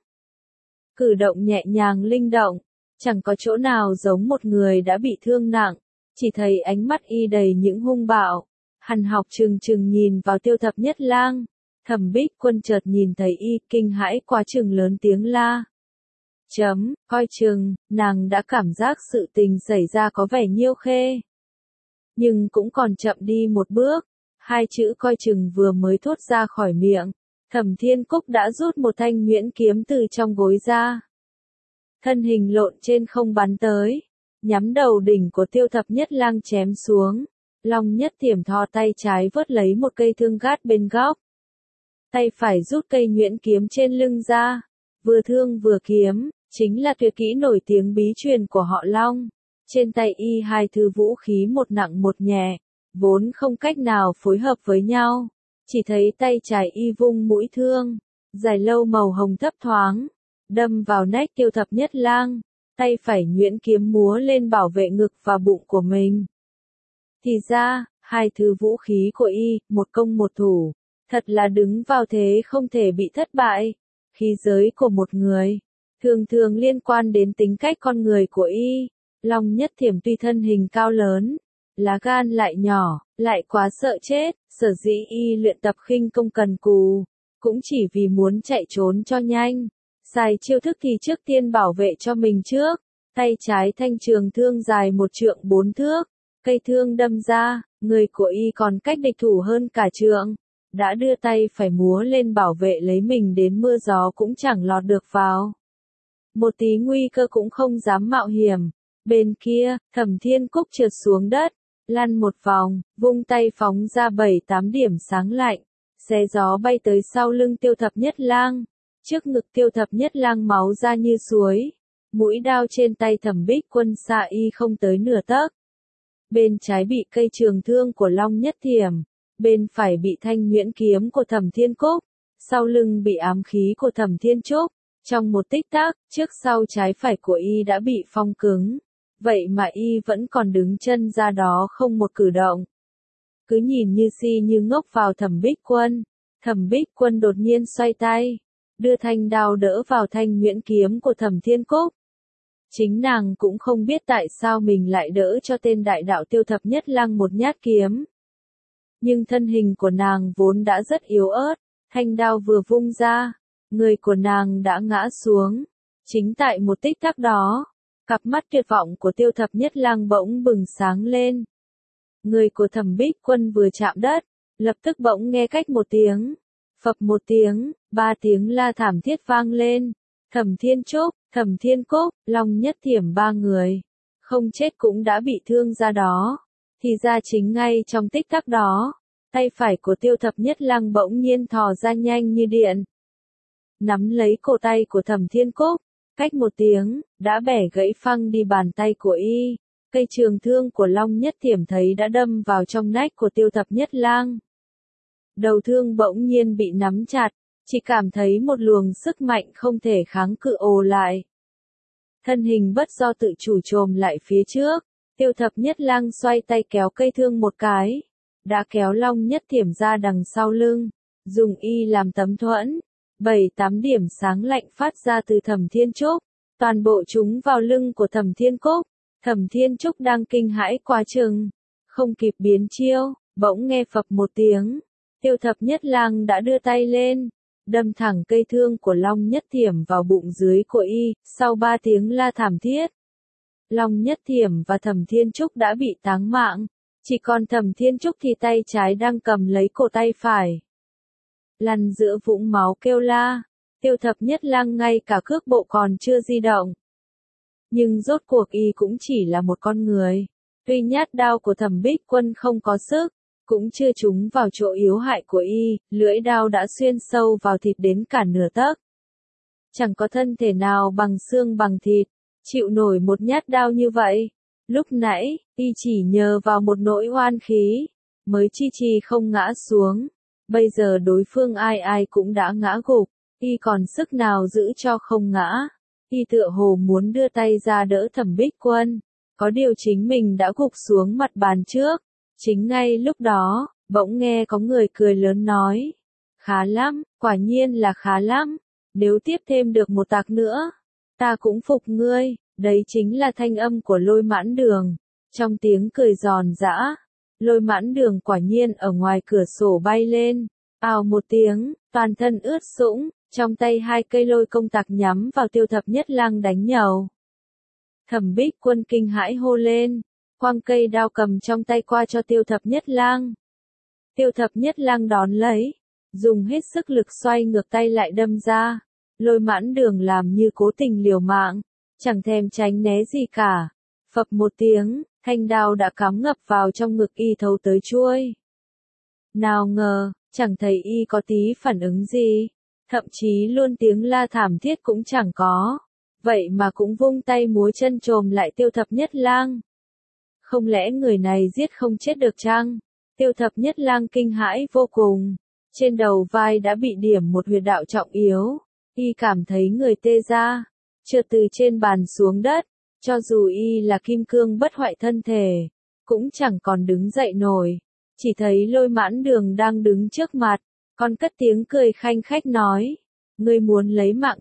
Cử động nhẹ nhàng linh động, chẳng có chỗ nào giống một người đã bị thương nặng, chỉ thấy ánh mắt y đầy những hung bạo. Hằn học trừng trừng nhìn vào Tiêu Thập Nhất Lang. Thẩm Bích Quân chợt nhìn thấy y, kinh hãi quá chừng lớn tiếng la. Coi chừng, nàng đã cảm giác sự tình xảy ra có vẻ nhiêu khê. Nhưng cũng còn chậm đi một bước, hai chữ coi chừng vừa mới thốt ra khỏi miệng. Thẩm Thiên Cúc đã rút một thanh nhuyễn kiếm từ trong gối ra. Thân hình lộn trên không bắn tới, nhắm đầu đỉnh của Tiêu Thập Nhất Lang chém xuống. Long Nhất Thiểm thò tay trái vớt lấy một cây thương gát bên góc. Tay phải rút cây nhuyễn kiếm trên lưng ra. Vừa thương vừa kiếm, chính là tuyệt kỹ nổi tiếng bí truyền của họ Long. Trên tay y hai thứ vũ khí một nặng một nhẹ, vốn không cách nào phối hợp với nhau. Chỉ thấy tay trái y vung mũi thương, dài lâu màu hồng thấp thoáng, đâm vào nách Tiêu Thập Nhất Lang. Tay phải nhuyễn kiếm múa lên bảo vệ ngực và bụng của mình. Thì ra, hai thứ vũ khí của y, một công một thủ, thật là đứng vào thế không thể bị thất bại. Khí giới của một người, thường thường liên quan đến tính cách con người của y. Long Nhất Thiểm tuy thân hình cao lớn, lá gan lại nhỏ, lại quá sợ chết, sở dĩ y luyện tập khinh công cần cù, cũng chỉ vì muốn chạy trốn cho nhanh. Xài chiêu thức thì trước tiên bảo vệ cho mình trước, tay trái thanh trường thương dài 1 trượng 4 thước, cây thương đâm ra, người của y còn cách địch thủ hơn cả trượng, đã đưa tay phải múa lên bảo vệ lấy mình đến mưa gió cũng chẳng lọt được vào. Một tí nguy cơ cũng không dám mạo hiểm. Bên kia, Thẩm Thiên Cúc trượt xuống đất, lăn một vòng, vung tay phóng ra 7-8 điểm sáng lạnh, xé gió bay tới sau lưng Tiêu Thập Nhất Lang. Trước ngực Tiêu Thập Nhất Lang máu ra như suối, mũi đao trên tay Thẩm Bích Quân xạ y không tới nửa tấc. Bên trái bị cây trường thương của Long Nhất Thiểm, bên phải bị thanh nhuyễn kiếm của Thẩm Thiên Cúc, sau lưng bị ám khí của Thẩm Thiên Trúc. Trong một tích tắc, trước sau trái phải của y đã bị phong cứng, vậy mà y vẫn còn đứng chân ra đó không một cử động. Cứ nhìn như si như ngốc vào Thẩm Bích Quân. Thẩm Bích Quân đột nhiên xoay tay, đưa thanh đao đỡ vào thanh nhuyễn kiếm của Thẩm Thiên Cúc. Chính nàng cũng không biết tại sao mình lại đỡ cho tên đại đạo Tiêu Thập Nhất Lang một nhát kiếm. Nhưng thân hình của nàng vốn đã rất yếu ớt, thanh đao vừa vung ra, người của nàng đã ngã xuống. Chính tại một tích tắc đó, cặp mắt tuyệt vọng của Tiêu Thập Nhất Lang bỗng bừng sáng lên. Người của Thẩm Bích Quân vừa chạm đất, lập tức bỗng nghe cách một tiếng, phập một tiếng, 3 tiếng la thảm thiết vang lên. Thẩm Thiên Trúc, Thẩm Thiên Cúc, Long Nhất Thiểm 3 người, không chết cũng đã bị thương ra đó. Thì ra chính ngay trong tích tắc đó, tay phải của Tiêu Thập Nhất Lang bỗng nhiên thò ra nhanh như điện, nắm lấy cổ tay của Thẩm Thiên Cúc, cách một tiếng, đã bẻ gãy phăng đi bàn tay của y. Cây trường thương của Long Nhất Thiểm thấy đã đâm vào trong nách của Tiêu Thập Nhất Lang. Đầu thương bỗng nhiên bị nắm chặt, chỉ cảm thấy một luồng sức mạnh không thể kháng cự ồ lại. Thân hình bất do tự chủ chồm lại phía trước, Tiêu Thập Nhất Lang xoay tay kéo cây thương một cái, đã kéo Long Nhất Thiểm ra đằng sau lưng, dùng y làm tấm thuẫn. 7-8 điểm sáng lạnh phát ra từ Thẩm Thiên Trúc, toàn bộ chúng vào lưng của Thẩm Thiên Cúc. Thẩm Thiên Trúc đang kinh hãi quá chừng, không kịp biến chiêu, bỗng nghe phập một tiếng, Tiêu Thập Nhất Lang đã đưa tay lên, đâm thẳng cây thương của Long Nhất Thiểm vào bụng dưới của y. Sau 3 tiếng la thảm thiết, Long Nhất Thiểm và Thẩm Thiên Trúc đã bị táng mạng, chỉ còn Thẩm Thiên Trúc thì tay trái đang cầm lấy cổ tay phải, lăn giữa vũng máu kêu la. Tiêu Thập Nhất Lang ngay cả cước bộ còn chưa di động. Nhưng rốt cuộc y cũng chỉ là một con người. Tuy nhát đao của Thẩm Bích Quân không có sức, cũng chưa trúng vào chỗ yếu hại của y, lưỡi đao đã xuyên sâu vào thịt đến cả nửa tấc. Chẳng có thân thể nào bằng xương bằng thịt, chịu nổi một nhát đao như vậy. Lúc nãy, y chỉ nhờ vào một nỗi oan khí, mới chi không ngã xuống. Bây giờ đối phương ai ai cũng đã ngã gục, y còn sức nào giữ cho không ngã. Y tựa hồ muốn đưa tay ra đỡ Thẩm Bích Quân, có điều chính mình đã gục xuống mặt bàn trước. Chính ngay lúc đó, bỗng nghe có người cười lớn nói, khá lắm, quả nhiên là khá lắm, nếu tiếp thêm được một tạc nữa, ta cũng phục ngươi. Đấy chính là thanh âm của Lôi Mãn Đường. Trong tiếng cười giòn giã, Lôi Mãn Đường quả nhiên ở ngoài cửa sổ bay lên, ào một tiếng, toàn thân ướt sũng, trong tay 2 cây lôi công tạc nhắm vào Tiêu Thập Nhất Lang đánh nhầu. Thẩm Bích Quân kinh hãi hô lên, quăng cây đao cầm trong tay qua cho Tiêu Thập Nhất Lang. Tiêu Thập Nhất Lang đón lấy, dùng hết sức lực xoay ngược tay lại đâm ra. Lôi Mãn Đường làm như cố tình liều mạng, chẳng thèm tránh né gì cả. Phập một tiếng, thanh đao đã cắm ngập vào trong ngực y thấu tới chuôi. Nào ngờ, chẳng thấy y có tí phản ứng gì, thậm chí luôn tiếng la thảm thiết cũng chẳng có. Vậy mà cũng vung tay múa chân chồm lại Tiêu Thập Nhất Lang. Không lẽ người này giết không chết được chăng? Tiêu Thập Nhất Lang kinh hãi vô cùng. Trên đầu vai đã bị điểm một huyệt đạo trọng yếu. Y cảm thấy người tê ra, trượt từ trên bàn xuống đất. Cho dù y là kim cương bất hoại thân thể, cũng chẳng còn đứng dậy nổi. Chỉ thấy Lôi Mãn Đường đang đứng trước mặt, còn cất tiếng cười khanh khách nói, ngươi muốn lấy mạng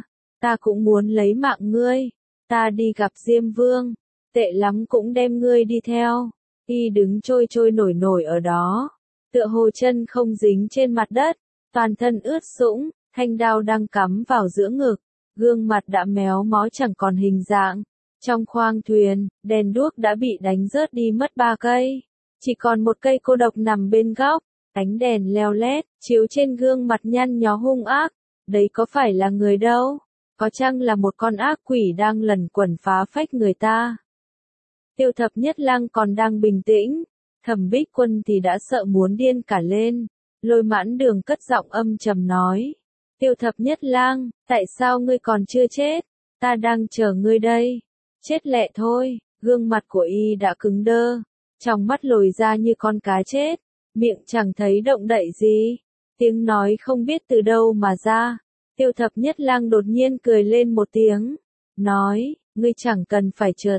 ta cũng muốn lấy mạng ngươi, ta đi gặp Diêm Vương, tệ lắm cũng đem ngươi đi theo. Y đứng trôi trôi nổi nổi ở đó, tựa hồ chân không dính trên mặt đất, toàn thân ướt sũng, thanh đao đang cắm vào giữa ngực, gương mặt đã méo mó chẳng còn hình dạng. Trong khoang thuyền, đèn đuốc đã bị đánh rớt đi mất 3 cây, chỉ còn một cây cô độc nằm bên góc, ánh đèn leo lét, chiếu trên gương mặt nhăn nhó hung ác, đấy có phải là người đâu, có chăng là một con ác quỷ đang lẩn quẩn phá phách người ta. Tiêu Thập Nhất Lang còn đang bình tĩnh, Thẩm Bích Quân thì đã sợ muốn điên cả lên. Lôi Mãn Đường cất giọng âm trầm nói, Tiêu Thập Nhất Lang, tại sao ngươi còn chưa chết? Ta đang chờ ngươi đây. Chết lẹ thôi. Gương mặt của y đã cứng đơ, trong mắt lồi ra như con cá chết, miệng chẳng thấy động đậy gì, tiếng nói không biết từ đâu mà ra. Tiêu Thập Nhất Lang đột nhiên cười lên một tiếng, nói, ngươi chẳng cần phải chờ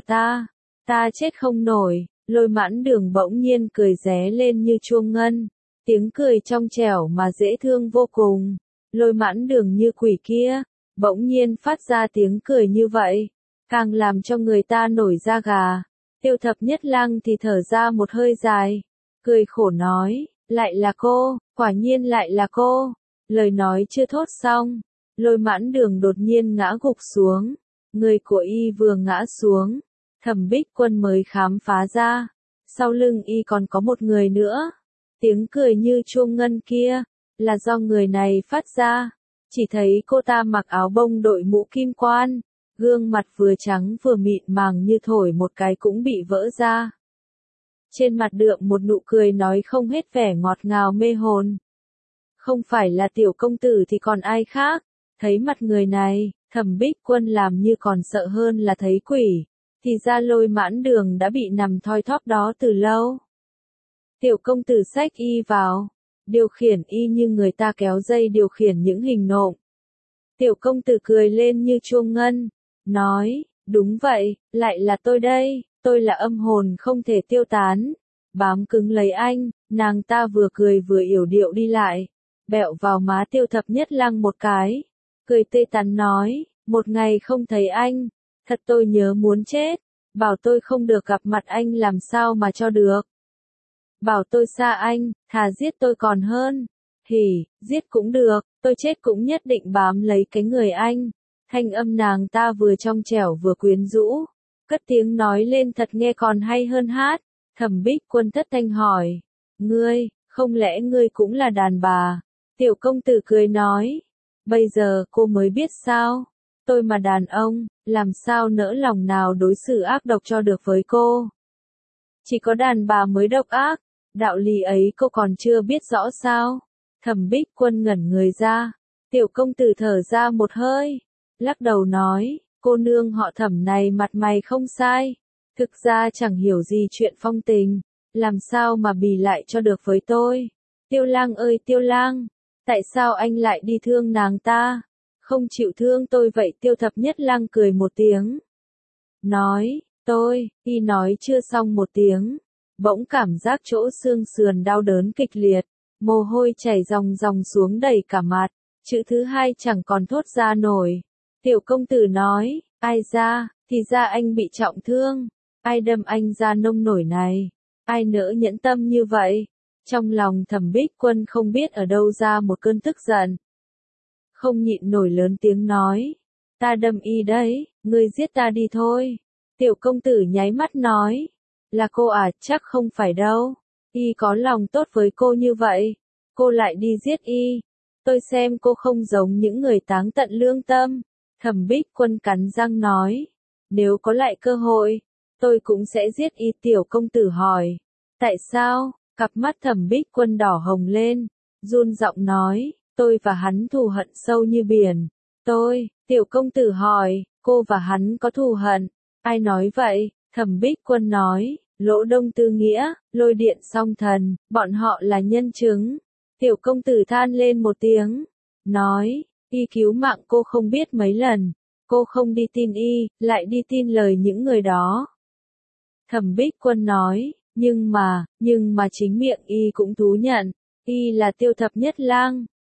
ta chết không nổi. Lôi Mãn Đường bỗng nhiên cười ré lên như chuông ngân, tiếng cười trong trẻo mà dễ thương vô cùng. Lôi Mãn Đường như quỷ kia, bỗng nhiên phát ra tiếng cười như vậy, càng làm cho người ta nổi da gà. Tiêu Thập Nhất Lang thì thở ra một hơi dài, cười khổ nói, lại là cô, quả nhiên lại là cô. Lời nói chưa thốt xong, Lôi Mãn Đường đột nhiên ngã gục xuống, người của y vừa ngã xuống, Thẩm Bích Quân mới khám phá ra, sau lưng y còn có một người nữa. Tiếng cười như chuông ngân kia, là do người này phát ra. Chỉ thấy cô ta mặc áo bông đội mũ kim quan, gương mặt vừa trắng vừa mịn màng như thổi một cái cũng bị vỡ ra. Trên mặt đượm một nụ cười nói không hết vẻ ngọt ngào mê hồn. Không phải là Tiểu công tử thì còn ai khác. Thấy mặt người này, Thẩm Bích Quân làm như còn sợ hơn là thấy quỷ. Thì ra Lôi Mãn Đường đã bị nằm thoi thóp đó từ lâu. Tiểu công tử xách y vào, điều khiển y như người ta kéo dây điều khiển những hình nộm. Tiểu công tử cười lên như chuông ngân, nói, đúng vậy, lại là tôi đây, tôi là âm hồn không thể tiêu tán. Bám cứng lấy anh, nàng ta vừa cười vừa yểu điệu đi lại, bẹo vào má Tiêu Thập Nhất Lang một cái, cười tươi tắn nói, một ngày không thấy anh, thật tôi nhớ muốn chết, bảo tôi không được gặp mặt anh làm sao mà cho được. Bảo tôi xa anh, thà giết tôi còn hơn. Hỉ, giết cũng được, tôi chết cũng nhất định bám lấy cái người anh. Thanh âm nàng ta vừa trong trẻo vừa quyến rũ, cất tiếng nói lên thật nghe còn hay hơn hát. Thẩm Bích Quân thất thanh hỏi, ngươi, không lẽ ngươi cũng là đàn bà? Tiểu công tử cười nói, bây giờ cô mới biết sao? Tôi mà đàn ông, làm sao nỡ lòng nào đối xử ác độc cho được với cô? Chỉ có đàn bà mới độc ác, đạo lý ấy cô còn chưa biết rõ sao? Thẩm Bích Quân ngẩn người ra, Tiểu công tử thở ra một hơi, lắc đầu nói, cô nương họ Thẩm này mặt mày không sai, thực ra chẳng hiểu gì chuyện phong tình, làm sao mà bì lại cho được với tôi. Tiêu Lang ơi Tiêu Lang, tại sao anh lại đi thương nàng ta? Không chịu thương tôi vậy? Tiêu Thập Nhất Lang cười một tiếng, nói, y nói chưa xong một tiếng, bỗng cảm giác chỗ xương sườn đau đớn kịch liệt, mồ hôi chảy ròng ròng xuống đầy cả mặt, chữ thứ hai chẳng còn thốt ra nổi. Tiểu công tử nói, ai ra, thì ra anh bị trọng thương, ai đâm anh ra nông nổi này, ai nỡ nhẫn tâm như vậy. Trong lòng Thẩm Bích Quân không biết ở đâu ra một cơn tức giận, không nhịn nổi lớn tiếng nói, ta đâm y đấy, ngươi giết ta đi thôi. Tiểu công tử nháy mắt nói, là cô à? Chắc không phải đâu, y có lòng tốt với cô như vậy, cô lại đi giết y, tôi xem cô không giống những người táng tận lương tâm. Thẩm Bích Quân cắn răng nói, nếu có lại cơ hội, tôi cũng sẽ giết y. Tiểu công tử hỏi, tại sao? Cặp mắt Thẩm Bích Quân đỏ hồng lên, run giọng nói, tôi và hắn thù hận sâu như biển. Tiểu công tử hỏi, cô và hắn có thù hận? Ai nói vậy? Thẩm Bích Quân nói, Lỗ Đông Tư Nghĩa, Lôi Điện Song Thần, bọn họ là nhân chứng. Tiểu công tử than lên một tiếng, nói, y cứu mạng cô không biết mấy lần, cô không đi tin y, lại đi tin lời những người đó. Thẩm Bích Quân nói, nhưng mà chính miệng y cũng thú nhận, y là Tiêu Thập Nhất Lang.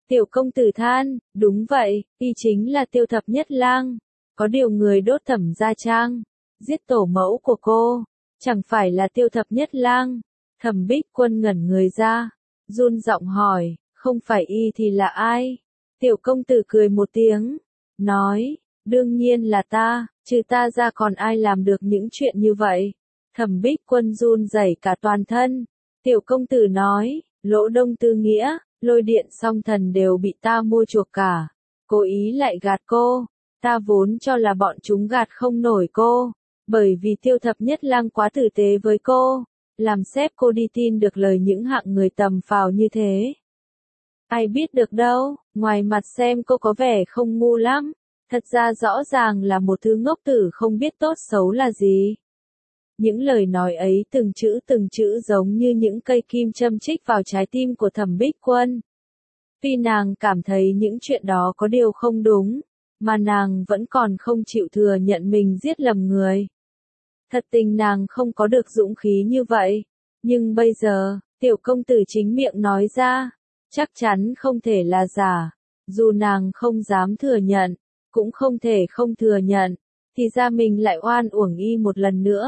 Tiểu công tử than, đúng vậy, y chính là Tiêu Thập Nhất Lang. Có điều người đốt Thẩm Gia Trang, giết tổ mẫu của cô, chẳng phải là Tiêu Thập Nhất Lang. Thẩm Bích Quân ngẩn người ra, run giọng hỏi, không phải y thì là ai? Tiểu công tử cười một tiếng, nói, đương nhiên là ta, trừ ta ra còn ai làm được những chuyện như vậy? Thẩm Bích Quân run rẩy cả toàn thân. Tiểu công tử nói, Lỗ Đông Tư Nghĩa, Lôi Điện Song Thần đều bị ta mua chuộc cả. Cố ý lại gạt cô. Ta vốn cho là bọn chúng gạt không nổi cô. Bởi vì Tiêu Thập Nhất Lang quá tử tế với cô. Làm xếp cô đi tin được lời những hạng người tầm phào như thế. Ai biết được đâu, ngoài mặt xem cô có vẻ không ngu lắm. Thật ra rõ ràng là một thứ ngốc tử không biết tốt xấu là gì. Những lời nói ấy từng chữ giống như những cây kim châm chích vào trái tim của Thẩm Bích Quân. Tuy nàng cảm thấy những chuyện đó có điều không đúng, mà nàng vẫn còn không chịu thừa nhận mình giết lầm người. Thật tình nàng không có được dũng khí như vậy, nhưng bây giờ, tiểu công tử chính miệng nói ra, chắc chắn không thể là giả, dù nàng không dám thừa nhận, cũng không thể không thừa nhận, thì ra mình lại oan uổng y một lần nữa.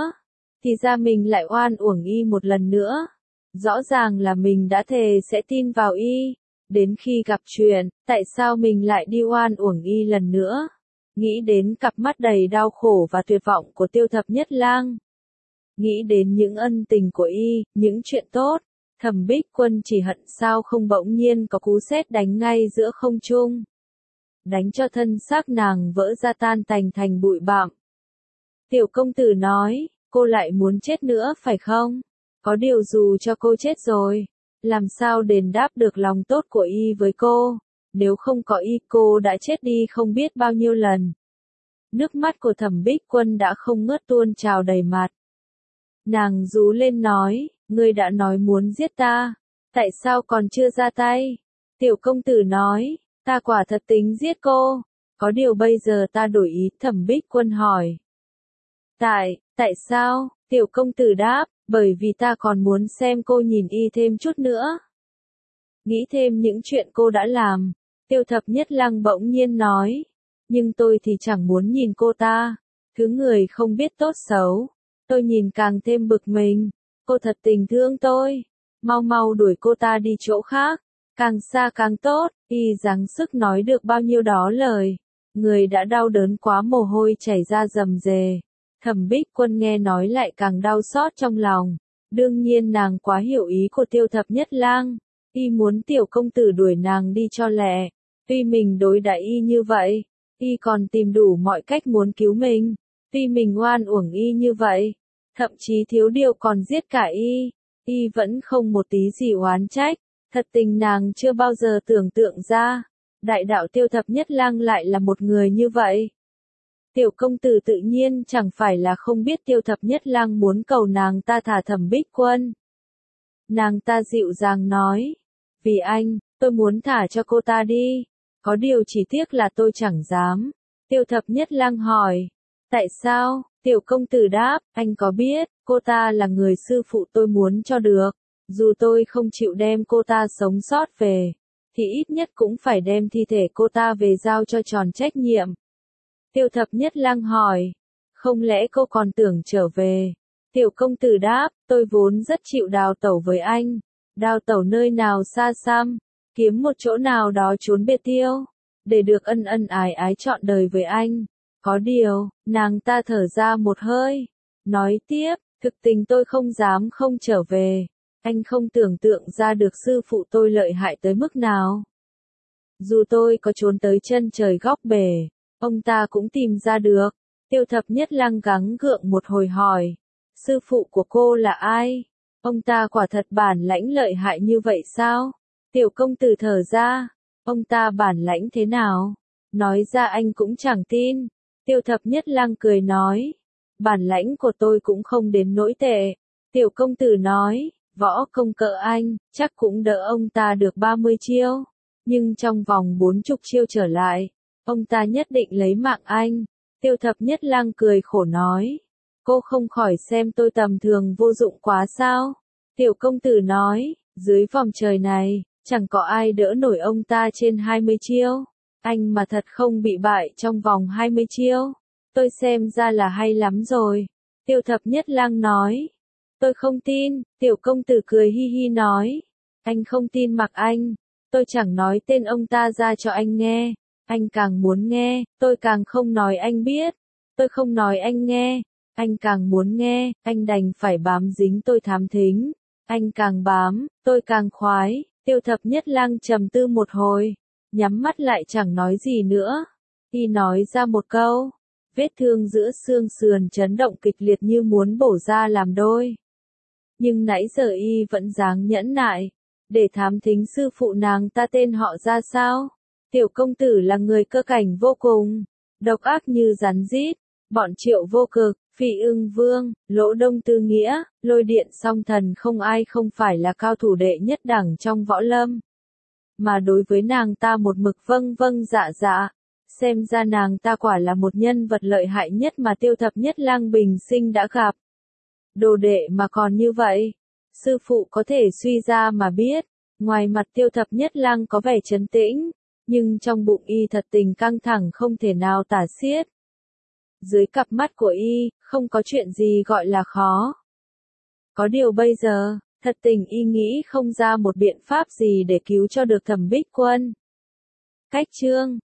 Rõ ràng là mình đã thề sẽ tin vào y. Đến khi gặp chuyện, tại sao mình lại đi oan uổng y lần nữa? Nghĩ đến cặp mắt đầy đau khổ và tuyệt vọng của Tiêu Thập Nhất Lang. Nghĩ đến những ân tình của y, những chuyện tốt. Thẩm Bích Quân chỉ hận sao không bỗng nhiên có cú sét đánh ngay giữa không trung. Đánh cho thân xác nàng vỡ ra tan tành thành bụi bặm. Tiểu công tử nói, cô lại muốn chết nữa phải không? Có điều dù cho cô chết rồi, làm sao đền đáp được lòng tốt của y với cô? Nếu không có y cô đã chết đi không biết bao nhiêu lần. Nước mắt của Thẩm Bích Quân đã không ngớt tuôn trào đầy mặt. Nàng rú lên nói, ngươi đã nói muốn giết ta, tại sao còn chưa ra tay? Tiểu công tử nói, ta quả thật tính giết cô, có điều bây giờ ta đổi ý. Thẩm Bích Quân hỏi. Tại sao? Tiểu công tử đáp, bởi vì ta còn muốn xem cô nhìn y thêm chút nữa. Nghĩ thêm những chuyện cô đã làm, Tiêu Thập Nhất Lang bỗng nhiên nói, nhưng tôi thì chẳng muốn nhìn cô ta, thứ người không biết tốt xấu, tôi nhìn càng thêm bực mình, cô thật tình thương tôi, mau đuổi cô ta đi chỗ khác, càng xa càng tốt. Y giáng sức nói được bao nhiêu đó lời, người đã đau đớn quá mồ hôi chảy ra rầm rề. Thẩm Bích Quân nghe nói lại càng đau xót trong lòng. Đương nhiên nàng quá hiểu ý của Tiêu Thập Nhất Lang. Y muốn tiểu công tử đuổi nàng đi cho lẹ. Tuy mình đối đãi y như vậy, y còn tìm đủ mọi cách muốn cứu mình. Tuy mình oan uổng y như vậy, thậm chí thiếu điều còn giết cả y vẫn không một tí gì oán trách. Thật tình nàng chưa bao giờ tưởng tượng ra, đại đạo Tiêu Thập Nhất Lang lại là một người như vậy. Tiểu công tử tự nhiên chẳng phải là không biết Tiêu Thập Nhất Lang muốn cầu nàng ta thả Thẩm Bích Quân. Nàng ta dịu dàng nói, vì anh, tôi muốn thả cho cô ta đi, có điều chỉ tiếc là tôi chẳng dám. Tiêu Thập Nhất Lang hỏi, tại sao? Tiểu công tử đáp, anh có biết, cô ta là người sư phụ tôi muốn cho được, dù tôi không chịu đem cô ta sống sót về, thì ít nhất cũng phải đem thi thể cô ta về giao cho tròn trách nhiệm. Tiêu Thập Nhất Lang hỏi, không lẽ cô còn tưởng trở về? Tiểu công tử đáp, tôi vốn rất chịu đào tẩu với anh. Đào tẩu nơi nào xa xăm, kiếm một chỗ nào đó trốn biệt tiêu, để được ân ân ái ái trọn đời với anh. Có điều, nàng ta thở ra một hơi, nói tiếp, thực tình tôi không dám không trở về. Anh không tưởng tượng ra được sư phụ tôi lợi hại tới mức nào. Dù tôi có trốn tới chân trời góc bể, ông ta cũng tìm ra được. Tiêu Thập Nhất Lang gắng gượng một hồi hỏi, sư phụ của cô là ai? Ông ta quả thật bản lãnh lợi hại như vậy sao? Tiểu công tử thở ra, ông ta bản lãnh thế nào? Nói ra anh cũng chẳng tin. Tiêu Thập Nhất Lang cười nói, bản lãnh của tôi cũng không đến nỗi tệ. Tiểu công tử nói, võ công cỡ anh, chắc cũng đỡ ông ta được 30 chiêu. Nhưng trong vòng 40 chiêu trở lại, ông ta nhất định lấy mạng anh. Tiêu Thập Nhất Lang cười khổ nói, cô không khỏi xem tôi tầm thường vô dụng quá sao? Tiểu công tử nói, dưới vòng trời này, Chẳng có ai đỡ nổi ông ta trên 20 chiêu. Anh mà thật không bị bại trong vòng 20 chiêu. Tôi xem ra là hay lắm rồi. Tiêu Thập Nhất Lang nói. Tôi không tin, tiểu công tử cười hi hi nói. Anh không tin mặc anh. Tôi chẳng nói tên ông ta ra cho anh nghe. Anh càng muốn nghe, tôi càng không nói anh biết. Tôi không nói anh nghe. Anh càng muốn nghe, anh đành phải bám dính tôi thám thính. Anh càng bám, tôi càng khoái. Tiêu Thập Nhất Lang trầm tư một hồi. Nhắm mắt lại chẳng nói gì nữa. Y nói ra một câu. Vết thương giữa xương sườn chấn động kịch liệt như muốn bổ ra làm đôi. Nhưng nãy giờ y vẫn dáng nhẫn nại. Để thám thính sư phụ nàng ta tên họ ra sao? Tiểu công tử là người cơ cảnh vô cùng. Độc ác như rắn rít. Bọn Triệu Vô Cực, Phi Ưng Vương, Lỗ Đông Tư Nghĩa, Lôi Điện Song Thần không ai không phải là cao thủ đệ nhất đẳng trong võ lâm. Mà đối với nàng ta một mực vâng vâng dạ dạ. Xem ra nàng ta quả là một nhân vật lợi hại nhất mà Tiêu Thập Nhất Lang bình sinh đã gặp. Đồ đệ mà còn như vậy. Sư phụ có thể suy ra mà biết. Ngoài mặt Tiêu Thập Nhất Lang có vẻ trấn tĩnh. Nhưng trong bụng y thật tình căng thẳng không thể nào tả xiết. Dưới cặp mắt của y, không có chuyện gì gọi là khó. Có điều bây giờ, thật tình y nghĩ không ra một biện pháp gì để cứu cho được Thẩm Bích Quân. Cách chương